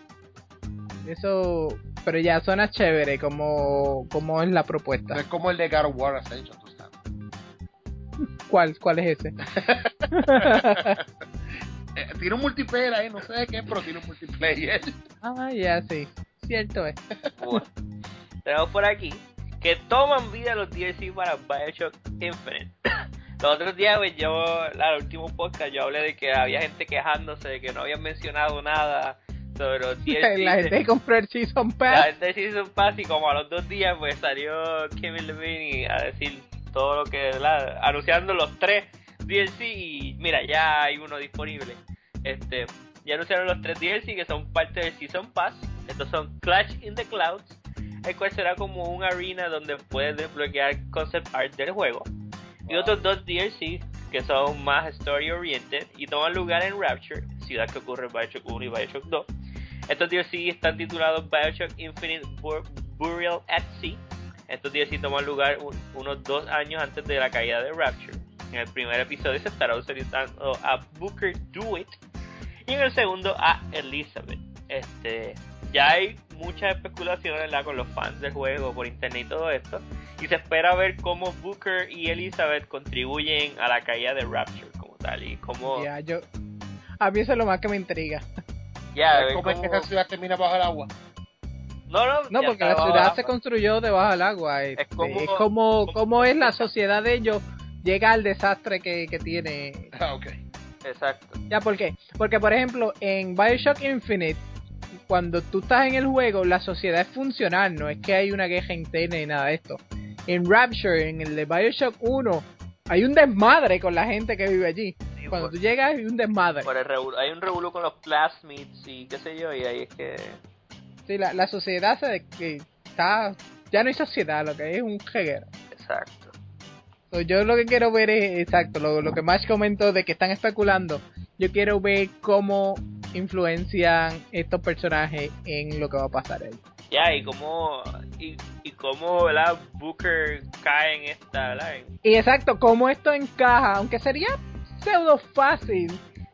S1: Eso, pero ya suena chévere como es la propuesta.
S3: No es como el de God of War Ascension, tú sabes.
S1: ¿Cuál es ese?
S3: Tiene un multiplayer ahí, no sé de qué, pero tiene un multiplayer.
S1: Ya sí, cierto es.
S2: Bueno, tenemos por aquí que toman vida los DLC para BioShock Infinite. Los otros días, pues el último podcast, yo hablé de que había gente quejándose de que no habían mencionado nada sobre los DLC.
S1: La gente compró el Season Pass.
S2: La gente Season Pass, y como a los 2 días, pues salió Kevin Levine a decir todo lo que, anunciando los 3 DLC, y mira, ya hay uno disponible. Ya anunciaron los 3 DLC que son parte del Season Pass. Estos son Clash in the Clouds, el cual será como un arena donde puedes desbloquear concept art del juego. Y otros 2 DLC que son más story oriented y toman lugar en Rapture, ciudad que ocurre en BioShock 1 y BioShock 2. Estos DLC están titulados BioShock Infinite Burial at Sea. Estos DLC toman lugar unos 2 años antes de la caída de Rapture. En el primer episodio se estará utilizando a Booker DeWitt y en el segundo a Elizabeth. Ya hay muchas especulaciones, ¿verdad?, con los fans del juego por internet y todo esto, y se espera ver cómo Booker y Elizabeth contribuyen a la caída de Rapture como tal, y cómo...
S1: A mí eso es lo más que me intriga.
S3: ¿Cómo es que esa ciudad termina bajo el agua?
S1: No, porque la ciudad se construyó debajo del agua. Es como es la sociedad de ellos llega al desastre que tiene.
S3: Ok.
S2: Exacto.
S1: Ya, ¿por qué? Porque, por ejemplo, en BioShock Infinite, cuando tú estás en el juego, la sociedad es funcional, no es que hay una queja interna ni nada de esto. En Rapture, en el de BioShock 1, hay un desmadre con la gente que vive allí. Sí, cuando tú llegas, hay un desmadre.
S2: Hay un revolú con los plasmids y qué sé yo, y ahí es que...
S1: Sí, la sociedad que está... Ya no hay sociedad, lo que es un jeguero.
S2: Exacto.
S1: Yo lo que quiero ver es, exacto, lo que más comentó de que están especulando. Yo quiero ver cómo influencian estos personajes en lo que va a pasar ahí.
S2: Ya, y cómo, ¿verdad?, Booker cae en esta, ¿verdad?
S1: Y exacto, cómo esto encaja, aunque sería pseudo fácil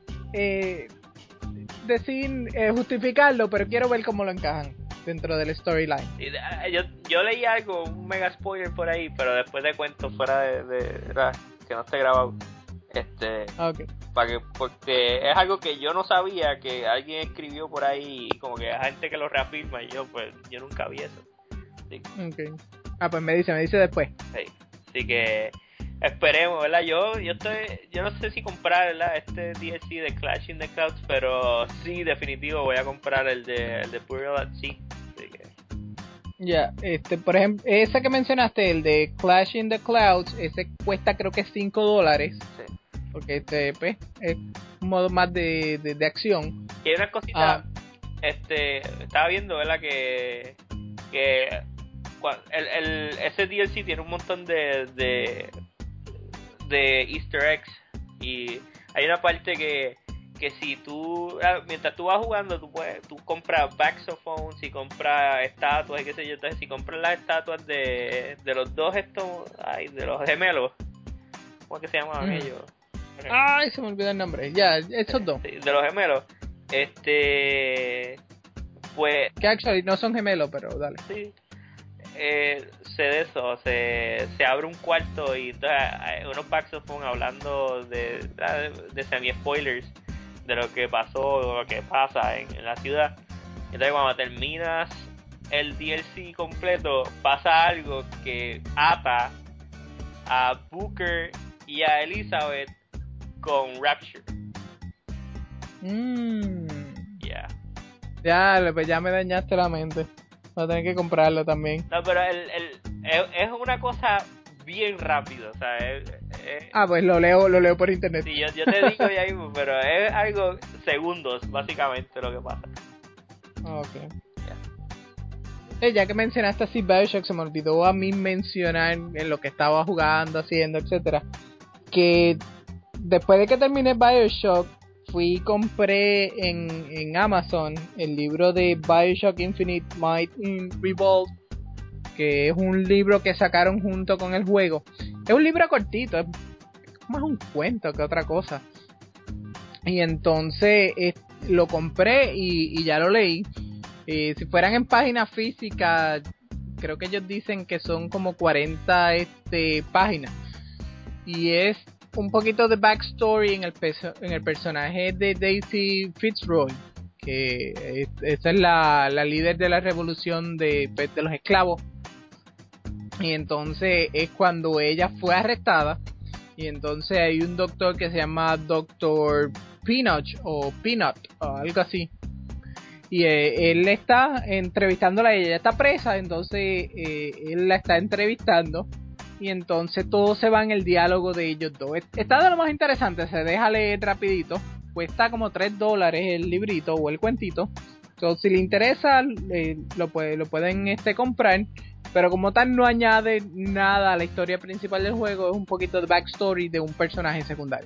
S1: justificarlo, pero quiero ver cómo lo encajan dentro del storyline.
S2: Yo leí algo, un mega spoiler por ahí, pero después te cuento fuera de que no esté grabado.
S1: Okay.
S2: Porque es algo que yo no sabía, que alguien escribió por ahí, como que hay gente que lo reafirma, y yo nunca vi eso. Sí.
S1: Okay. Pues me dice después.
S2: Sí. Así que esperemos, ¿verdad? Yo no sé si comprar, ¿verdad?, este DLC de Clash in the Clouds, pero sí, definitivo voy a comprar el de Burial at Sea. Así que...
S1: Ya, por ejemplo, ese que mencionaste, el de Clash in the Clouds, ese cuesta creo que $5.
S2: Sí.
S1: Porque pues, es un modo más de acción.
S2: Y hay unas cositas, estaba viendo, ¿verdad?, que ese DLC tiene un montón de Easter eggs y hay una parte que si tú mientras tú vas jugando tú compras saxophones y compras estatuas y qué sé yo. Entonces si compras las estatuas de los dos de los gemelos, ¿cómo es que se llamaban ellos?
S1: Ay, se me olvidó el nombre. Ya, estos dos.
S2: Sí, de los gemelos, pues
S1: Que actually no son gemelos, pero dale.
S2: sí, se abre un cuarto y entonces hay unos saxophone hablando de semi spoilers de lo que pasó o lo que pasa en la ciudad. Entonces cuando terminas el DLC completo pasa algo que ata a Booker y a Elizabeth con Rapture. Yeah.
S1: Ya, pues ya me dañaste la mente. Voy a tener que comprarlo también.
S2: No, pero es una cosa bien rápido, o sea,
S1: Pues lo leo por internet.
S2: sí, yo te digo ya mismo, pero es algo segundos, básicamente, lo que pasa.
S1: Ok. Ya que mencionaste así Bioshock, se me olvidó a mí mencionar en lo que estaba jugando, haciendo, etcétera, que después de que terminé Bioshock, fui y compré en Amazon el libro de Bioshock Infinite Might Revolve, que es un libro que sacaron junto con el juego. Es un libro cortito, es más un cuento que otra cosa. Y entonces lo compré y ya lo leí. Si fueran en página física, creo que ellos dicen que son como 40 páginas. Y es un poquito de backstory en el personaje de Daisy Fitzroy, que esa es la líder de la revolución de los esclavos. Y entonces es cuando ella fue arrestada. Y entonces hay un doctor que se llama Doctor Peanut o algo así. Y él está entrevistándola, ella está presa, entonces él la está entrevistando. Y entonces todo se va en el diálogo de ellos dos. Está de lo más interesante, se deja leer rapidito. Cuesta como $3 el librito o el cuentito. Entonces si le interesa, lo pueden comprar. Pero como tal no añade nada a la historia principal del juego. Es un poquito de backstory de un personaje secundario.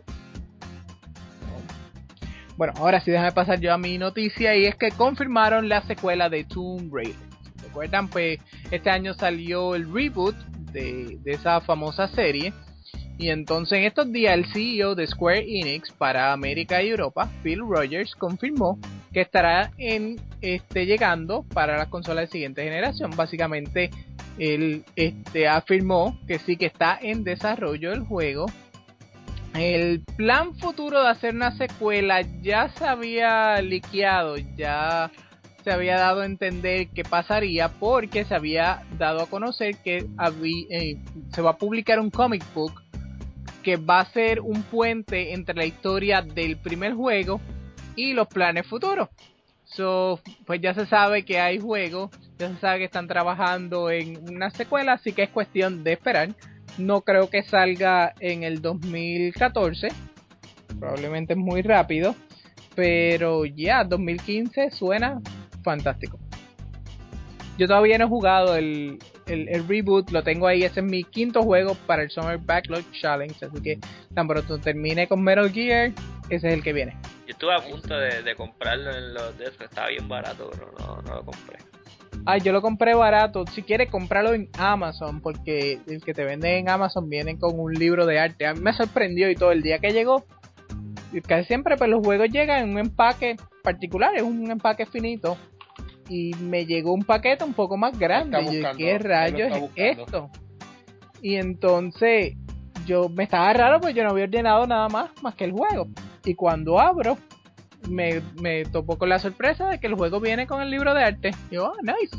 S1: Bueno, ahora sí déjame pasar yo a mi noticia, y es que confirmaron la secuela de Tomb Raider. ¿Se recuerdan? Pues este año salió el reboot de esa famosa serie. Y entonces en estos días el CEO de Square Enix para América y Europa, Phil Rogers, confirmó que estará llegando para las consolas de siguiente generación. Básicamente él afirmó que sí, que está en desarrollo el juego. El plan futuro de hacer una secuela ya se había liqueado, ya se había dado a entender que pasaría, porque se había dado a conocer que se va a publicar un comic book que va a ser un puente entre la historia del primer juego y los planes futuros. Pues ya se sabe que hay juegos, ya se sabe que están trabajando en una secuela, así que es cuestión de esperar. No creo que salga en el 2014, probablemente es muy rápido, pero ya 2015 suena fantástico. Yo todavía no he jugado el reboot, lo tengo ahí, ese es mi quinto juego para el Summer Backlog Challenge, así que tan pronto termine con Metal Gear, ese es el que viene.
S2: Yo estuve a punto de comprarlo en los de esos, estaba bien barato, pero no lo compré.
S1: Yo lo compré barato. Si quieres, comprarlo en Amazon, porque el que te venden en Amazon vienen con un libro de arte. A mí me sorprendió y todo el día que llegó. Casi siempre pues los juegos llegan en un empaque particular, es un empaque finito. Y me llegó un paquete un poco más grande. Y yo, ¿qué rayos es esto? Y entonces yo me estaba raro, pues yo no había ordenado nada más que el juego. Y cuando abro, me topó con la sorpresa de que el juego viene con el libro de arte. Y yo, nice.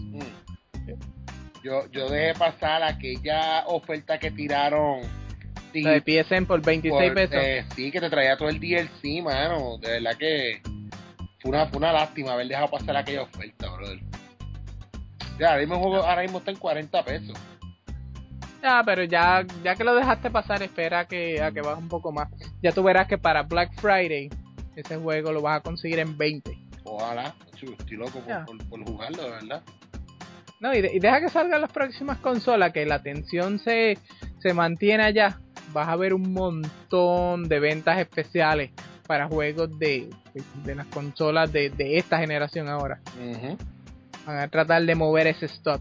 S3: Yo dejé pasar aquella oferta que tiraron.
S1: La de PSN por 26 pesos.
S3: Sí, que te traía todo el DLC, mano. De verdad que fue una lástima haber dejado pasar aquella oferta, brother. Ya, ahora mismo el juego ahora mismo está en 40 pesos.
S1: Pero ya que lo dejaste pasar, espera a que baje un poco más. Ya tú verás que para Black Friday ese juego lo vas a conseguir en 20.
S3: Ojalá, estoy loco por jugarlo, de verdad.
S1: No, y deja que salgan las próximas consolas, que la atención se mantiene allá. Vas a ver un montón de ventas especiales para juegos de las consolas de esta generación ahora.
S3: Uh-huh.
S1: Van a tratar de mover ese stock.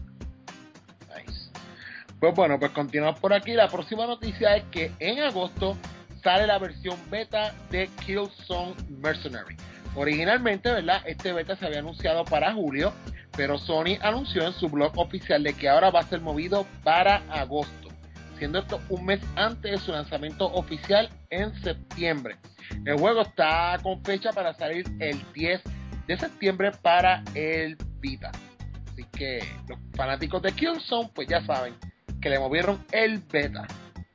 S3: Nice. Pues bueno, pues continuamos por aquí. La próxima noticia es que en agosto sale la versión beta de Killzone Mercenary. Originalmente, ¿verdad? Este beta se había anunciado para julio, pero Sony anunció en su blog oficial de que ahora va a ser movido para agosto, siendo esto un mes antes de su lanzamiento oficial en septiembre. El juego está con fecha para salir el 10 de septiembre para el Vita. Así que los fanáticos de Killzone pues ya saben que le movieron el beta.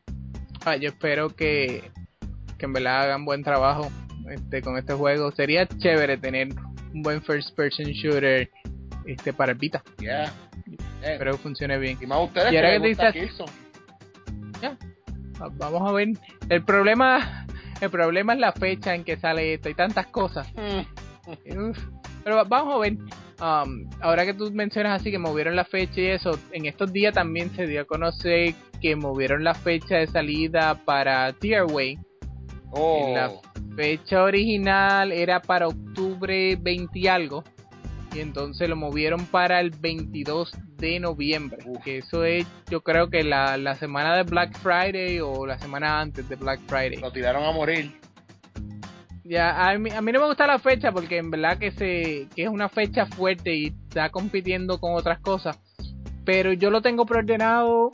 S1: Yo espero que en verdad hagan buen trabajo con este juego. Sería chévere tener un buen first person shooter para el Vita.
S3: Yeah.
S1: Espero que funcione bien.
S3: Y más ustedes
S1: y ahora
S3: que
S1: que
S3: les gusta
S1: dices,
S3: Killzone.
S1: Ya, vamos a ver. El problema es la fecha en que sale esto. Hay tantas cosas. Uf. Pero vamos a ver. Ahora que tú mencionas así que movieron la fecha y eso, en estos días también se dio a conocer que movieron la fecha de salida para Tearaway. La fecha original era para octubre 20 y algo, y entonces lo movieron para el 22 de noviembre. Que eso es, yo creo que la semana de Black Friday o la semana antes de Black Friday.
S3: Lo tiraron a morir.
S1: Ya, a mí no me gusta la fecha porque en verdad que es una fecha fuerte y está compitiendo con otras cosas. Pero yo lo tengo preordenado,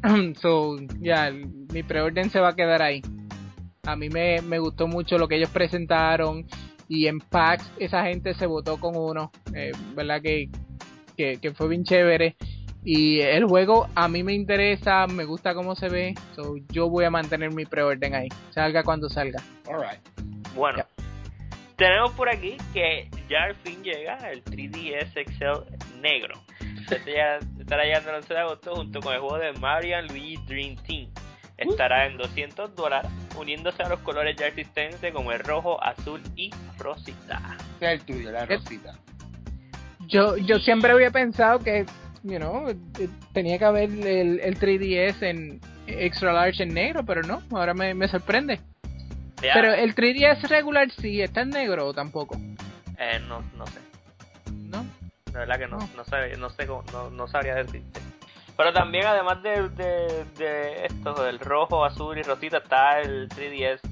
S1: so ya, mi preorden se va a quedar ahí. A mí me gustó mucho lo que ellos presentaron, y en PAX esa gente se votó con uno, verdad que fue bien chévere. Y el juego a mí me interesa, me gusta cómo se ve, so yo voy a mantener mi preorden ahí, salga cuando salga.
S3: Alright.
S2: Bueno,
S1: Yeah.
S2: Tenemos por aquí que ya al fin llega el 3DS XL negro. Estará llegando el 11 de agosto junto con el juego de Mario & Luigi Dream Team. Estará en $200, uniéndose a los colores ya existentes como el rojo, azul y rosita.
S3: Este es el tuyo, la rosita.
S1: Yo siempre había pensado que, tenía que haber el 3DS en extra large en negro, pero no, ahora me sorprende.
S2: Ya,
S1: Pero el 3DS regular sí está en negro o tampoco.
S2: no sé.
S1: ¿No?
S2: La verdad que no sabría decirte. Pero también además de esto, del rojo, azul y rosita, está el 3DS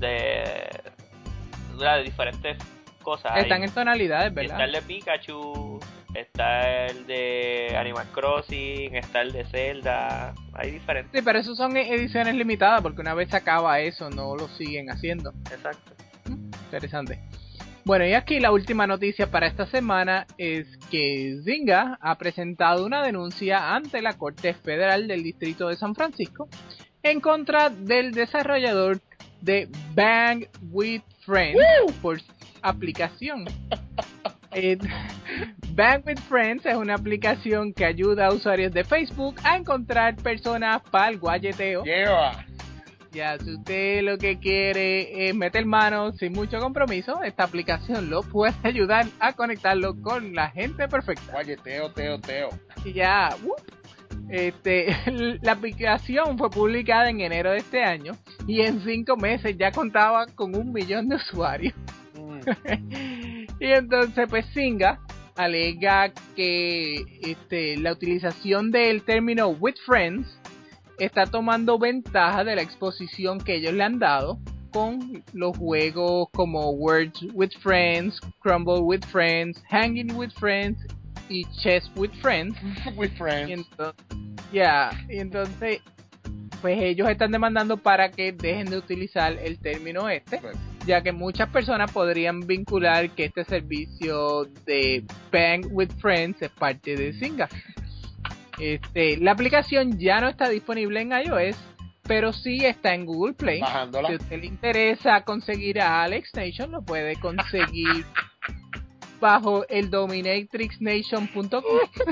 S2: de diferentes cosas.
S1: Están en tonalidades, ¿verdad?
S2: Está el de Pikachu, está el de Animal Crossing, está el de Zelda, hay diferentes.
S1: Sí, pero esos son ediciones limitadas porque una vez se acaba eso no lo siguen haciendo.
S2: Exacto.
S1: Interesante. Bueno, y aquí la última noticia para esta semana es que Zynga ha presentado una denuncia ante la Corte Federal del Distrito de San Francisco en contra del desarrollador de Bang with Friends por su aplicación. Bang with Friends es una aplicación que ayuda a usuarios de Facebook a encontrar personas para el guayeteo.
S3: Lleva.
S1: Ya, si usted lo que quiere es meter mano sin mucho compromiso, esta aplicación lo puede ayudar a conectarlo con la gente perfecta.
S3: Guayeteo, teo.
S1: Y ya, la aplicación fue publicada en enero de este año y en 5 meses ya contaba con 1 millón de usuarios. Y entonces pues Zynga alega que la utilización del término with friends está tomando ventaja de la exposición que ellos le han dado con los juegos como Words with Friends, Crumble with Friends, Hanging with Friends y Chess with Friends.
S3: With friends.
S1: Y entonces pues ellos están demandando para que dejen de utilizar el término ya que muchas personas podrían vincular que este servicio de Bang with Friends es parte de Zynga. La aplicación ya no está disponible en iOS, pero sí está en Google Play.
S3: Bajándola.
S1: Si a usted le interesa conseguir a Alex Nation, lo puede conseguir bajo el dominatrixnation.com.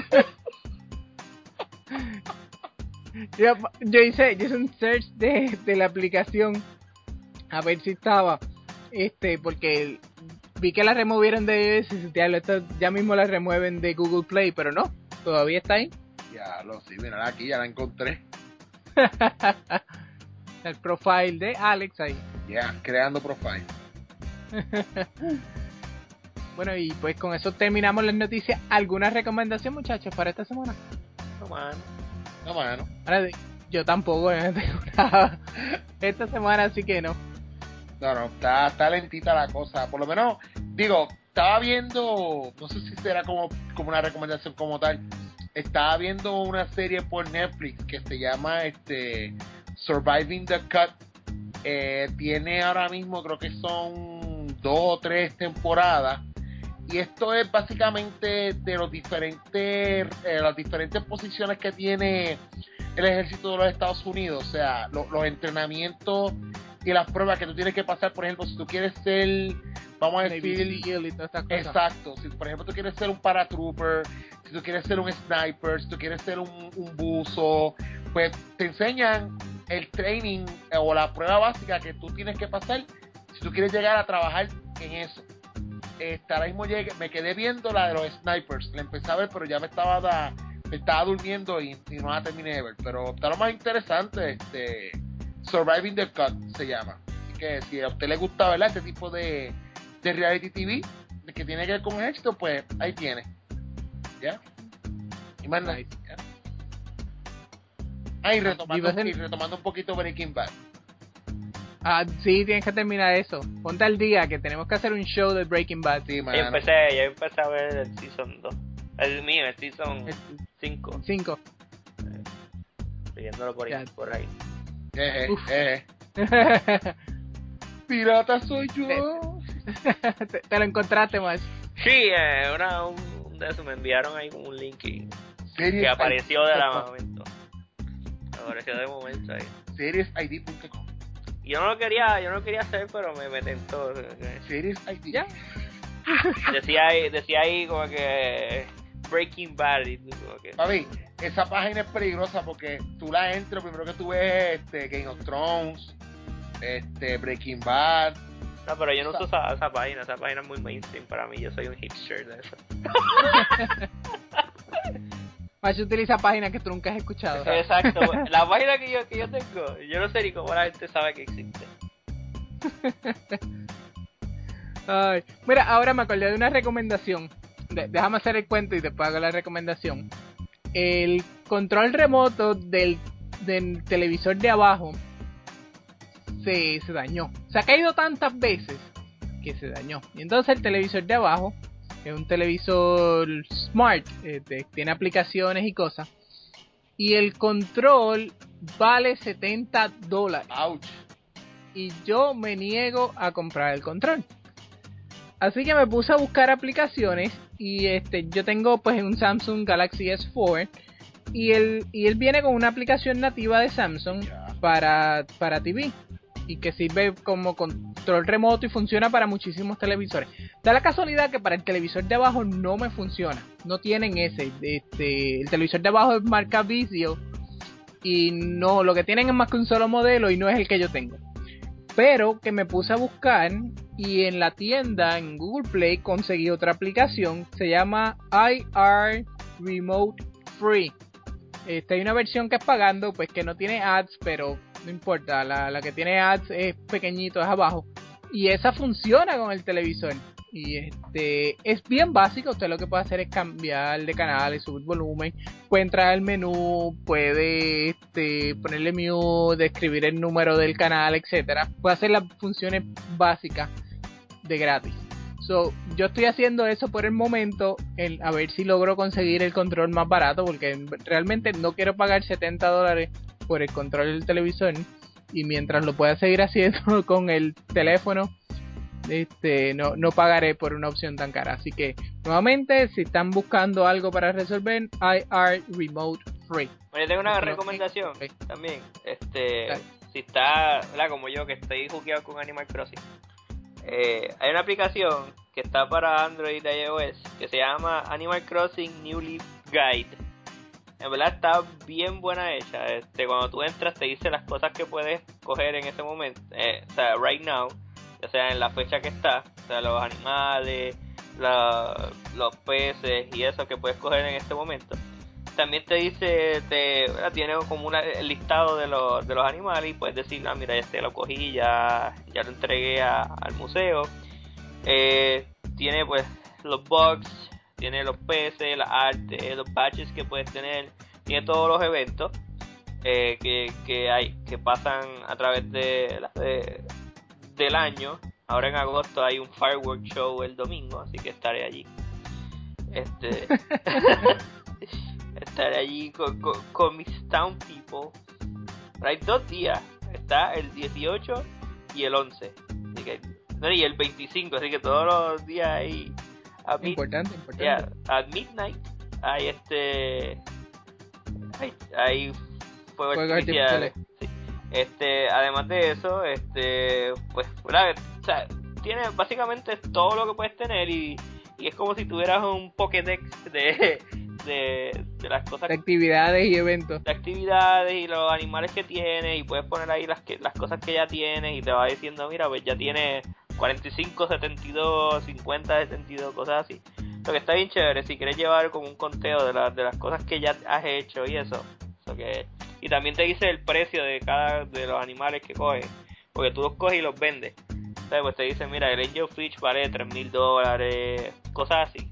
S1: Yo hice un search de la aplicación a ver si estaba, porque vi que la removieron de iOS y ya mismo la remueven de Google Play, pero no, todavía está ahí.
S3: Ya lo sí, mira aquí, ya la encontré.
S1: El profile de Alex ahí.
S3: Ya, creando profile.
S1: Bueno, y pues con eso terminamos las noticias. ¿Alguna recomendación, muchachos, para esta semana?
S2: No, mano.
S3: No, mano.
S1: Ahora, yo tampoco no tengo nada esta semana, así que no.
S3: No, está lentita la cosa. Por lo menos, digo, estaba viendo, no sé si será como una recomendación como tal. Estaba viendo una serie por Netflix que se llama Surviving the Cut. Tiene ahora mismo, creo que son 2 o 3 temporadas. Y esto es básicamente de las diferentes posiciones que tiene el ejército de los Estados Unidos. O sea, los entrenamientos y las pruebas que tú tienes que pasar. Por ejemplo, si tú quieres ser, vamos a decir,
S1: Navy SEAL y todas estas cosas.
S3: exacto, si por ejemplo tú quieres ser un paratrooper, si tú quieres ser un sniper, si tú quieres ser un buzo, pues te enseñan el training o la prueba básica que tú tienes que pasar si tú quieres llegar a trabajar en eso. Ahora mismo me quedé viendo la de los snipers, la empecé a ver, pero ya me estaba durmiendo y no la terminé de ver. Pero está lo más interesante, Surviving the Cut se llama. Así que si a usted le gusta, ¿verdad?, este tipo de reality TV que tiene que ver con éxito, pues ahí tiene. ¿Ya? Y más nada.
S1: Nice.
S3: Y retomando un poquito Breaking Bad.
S1: Sí, tienes que terminar eso. Ponte al día que tenemos que hacer un show de Breaking Bad.
S3: Sí,
S2: Ya empecé a ver el Season 2. El mío, el Season 5.
S1: 5.
S2: Leyéndolo por ahí.
S3: Pirata soy yo.
S1: Te lo encontraste, más.
S2: Sí, un de esos me enviaron ahí como un link que apareció momento. Apareció de momento ahí.
S3: SeriesID.com.
S2: Yo no lo quería hacer, pero me tentó.
S3: SeriesID.
S1: ¿Ya?
S2: Decía ahí como que Breaking Bad y como que...
S3: Papi, esa página es peligrosa porque tú la entras, primero que tú ves Game of Thrones, Breaking Bad.
S2: No, pero yo no uso esa página es muy mainstream para mí, yo soy un hipster de eso.
S1: Más utiliza páginas que tú nunca has escuchado.
S2: Exacto, la página que yo tengo, yo no sé ni cómo la gente sabe que existe.
S1: Ay, mira, ahora me acordé de una recomendación. Déjame hacer el cuento y después hago la recomendación. El control remoto del televisor de abajo se dañó. Se ha caído tantas veces que se dañó. Y entonces el televisor de abajo es un televisor smart, tiene aplicaciones y cosas. Y el control vale $70.
S3: Ouch.
S1: Y yo me niego a comprar el control. Así que me puse a buscar aplicaciones y yo tengo pues un Samsung Galaxy S4 y él viene con una aplicación nativa de Samsung para TV y que sirve como control remoto y funciona para muchísimos televisores. Da la casualidad que para el televisor de abajo no me funciona, no tienen ese. El televisor de abajo es marca Vizio y no, lo que tienen es más que un solo modelo y no es el que yo tengo. Pero que me puse a buscar y en la tienda, en Google Play, conseguí otra aplicación. Se llama IR Remote Free. Hay una versión que es pagando, pues que no tiene ads, pero no importa. La que tiene ads es pequeñito, es abajo. Y esa funciona con el televisor. Y es bien básico. Usted lo que puede hacer es cambiar de canal y subir volumen. Puede entrar al menú, puede ponerle mute, describir el número del canal, etcétera. Puede hacer las funciones básicas de gratis. Yo estoy haciendo eso por el momento, a ver si logro conseguir el control más barato, porque realmente no quiero pagar $70 por el control del televisor. Y mientras lo pueda seguir haciendo con el teléfono, no pagaré por una opción tan cara. Así que nuevamente, si están buscando algo para resolver, IR Remote Free.
S2: Oye, tengo una recomendación también. Si está, ¿verdad?, como yo, que estoy jugueado con Animal Crossing, hay una aplicación que está para Android y iOS que se llama Animal Crossing New Leaf Guide. En verdad está bien buena hecha. Cuando tú entras te dice las cosas que puedes coger en ese momento, o sea, right now, ya sea en la fecha que está, o sea, los animales, los peces y eso que puedes coger en este momento. también te dice, tiene como el listado de los animales y puedes decir, mira, este lo cogí, ya lo entregué al museo. Tiene pues los bugs, tiene los peces, la arte, los badges que puedes tener, tiene todos los eventos que pasan a través del año. Ahora en agosto hay un firework show el domingo, así que estaré allí. Estaré allí con mis town people. Pero hay 2 días, está el 18 y el 11, así que, y el 25, así que todos los días hay
S1: importante.
S2: Yeah, at midnight hay hay fuegos artificiales. Sí. Además de eso, pues, ¿verdad? O sea, tiene básicamente todo lo que puedes tener y es como si tuvieras un Pokédex de las cosas,
S1: de actividades y eventos,
S2: de actividades y los animales que tienes, y puedes poner ahí las cosas que ya tienes y te va diciendo, mira, pues ya tienes 45, 72, 50, 72, cosas así. Lo que está bien chévere, si quieres llevar como un conteo de las cosas que ya has hecho y eso y también te dice el precio de cada de los animales que coges, porque tú los coges y los vendes. Entonces pues te dice, mira, el Angelfish vale $3,000, cosas así.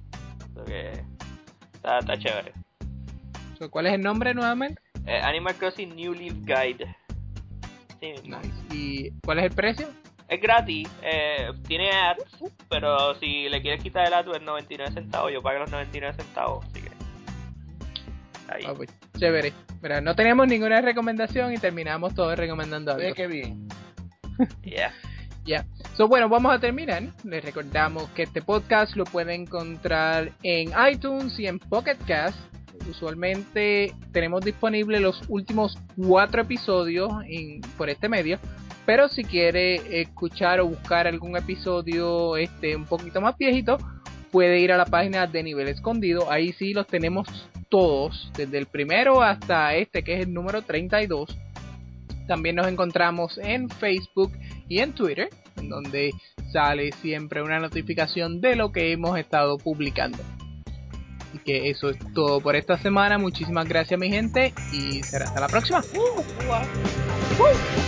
S2: Está chévere.
S1: ¿Cuál es el nombre nuevamente?
S2: Animal Crossing New Leaf Guide. Sí mismo.
S1: Nice. ¿Y cuál es el precio?
S2: Es gratis, tiene ads, pero si le quieres quitar el ad es 99 centavos, yo pago los 99 centavos, así que ahí.
S1: Pues, chévere. Mira, no tenemos ninguna recomendación y terminamos todos recomendando algo.
S3: Qué bien.
S2: Ya.
S1: So, bueno, vamos a terminar. Les recordamos que este podcast lo pueden encontrar en iTunes y en Pocket Cast. Usualmente tenemos disponibles los últimos 4 episodios por este medio. Pero si quiere escuchar o buscar algún episodio un poquito más viejito, puede ir a la página de Nivel Escondido. Ahí sí los tenemos todos, desde el primero hasta que es el número 32. También nos encontramos en Facebook y en Twitter, en donde sale siempre una notificación de lo que hemos estado publicando. Así que eso es todo por esta semana. Muchísimas gracias, mi gente, y será hasta la próxima.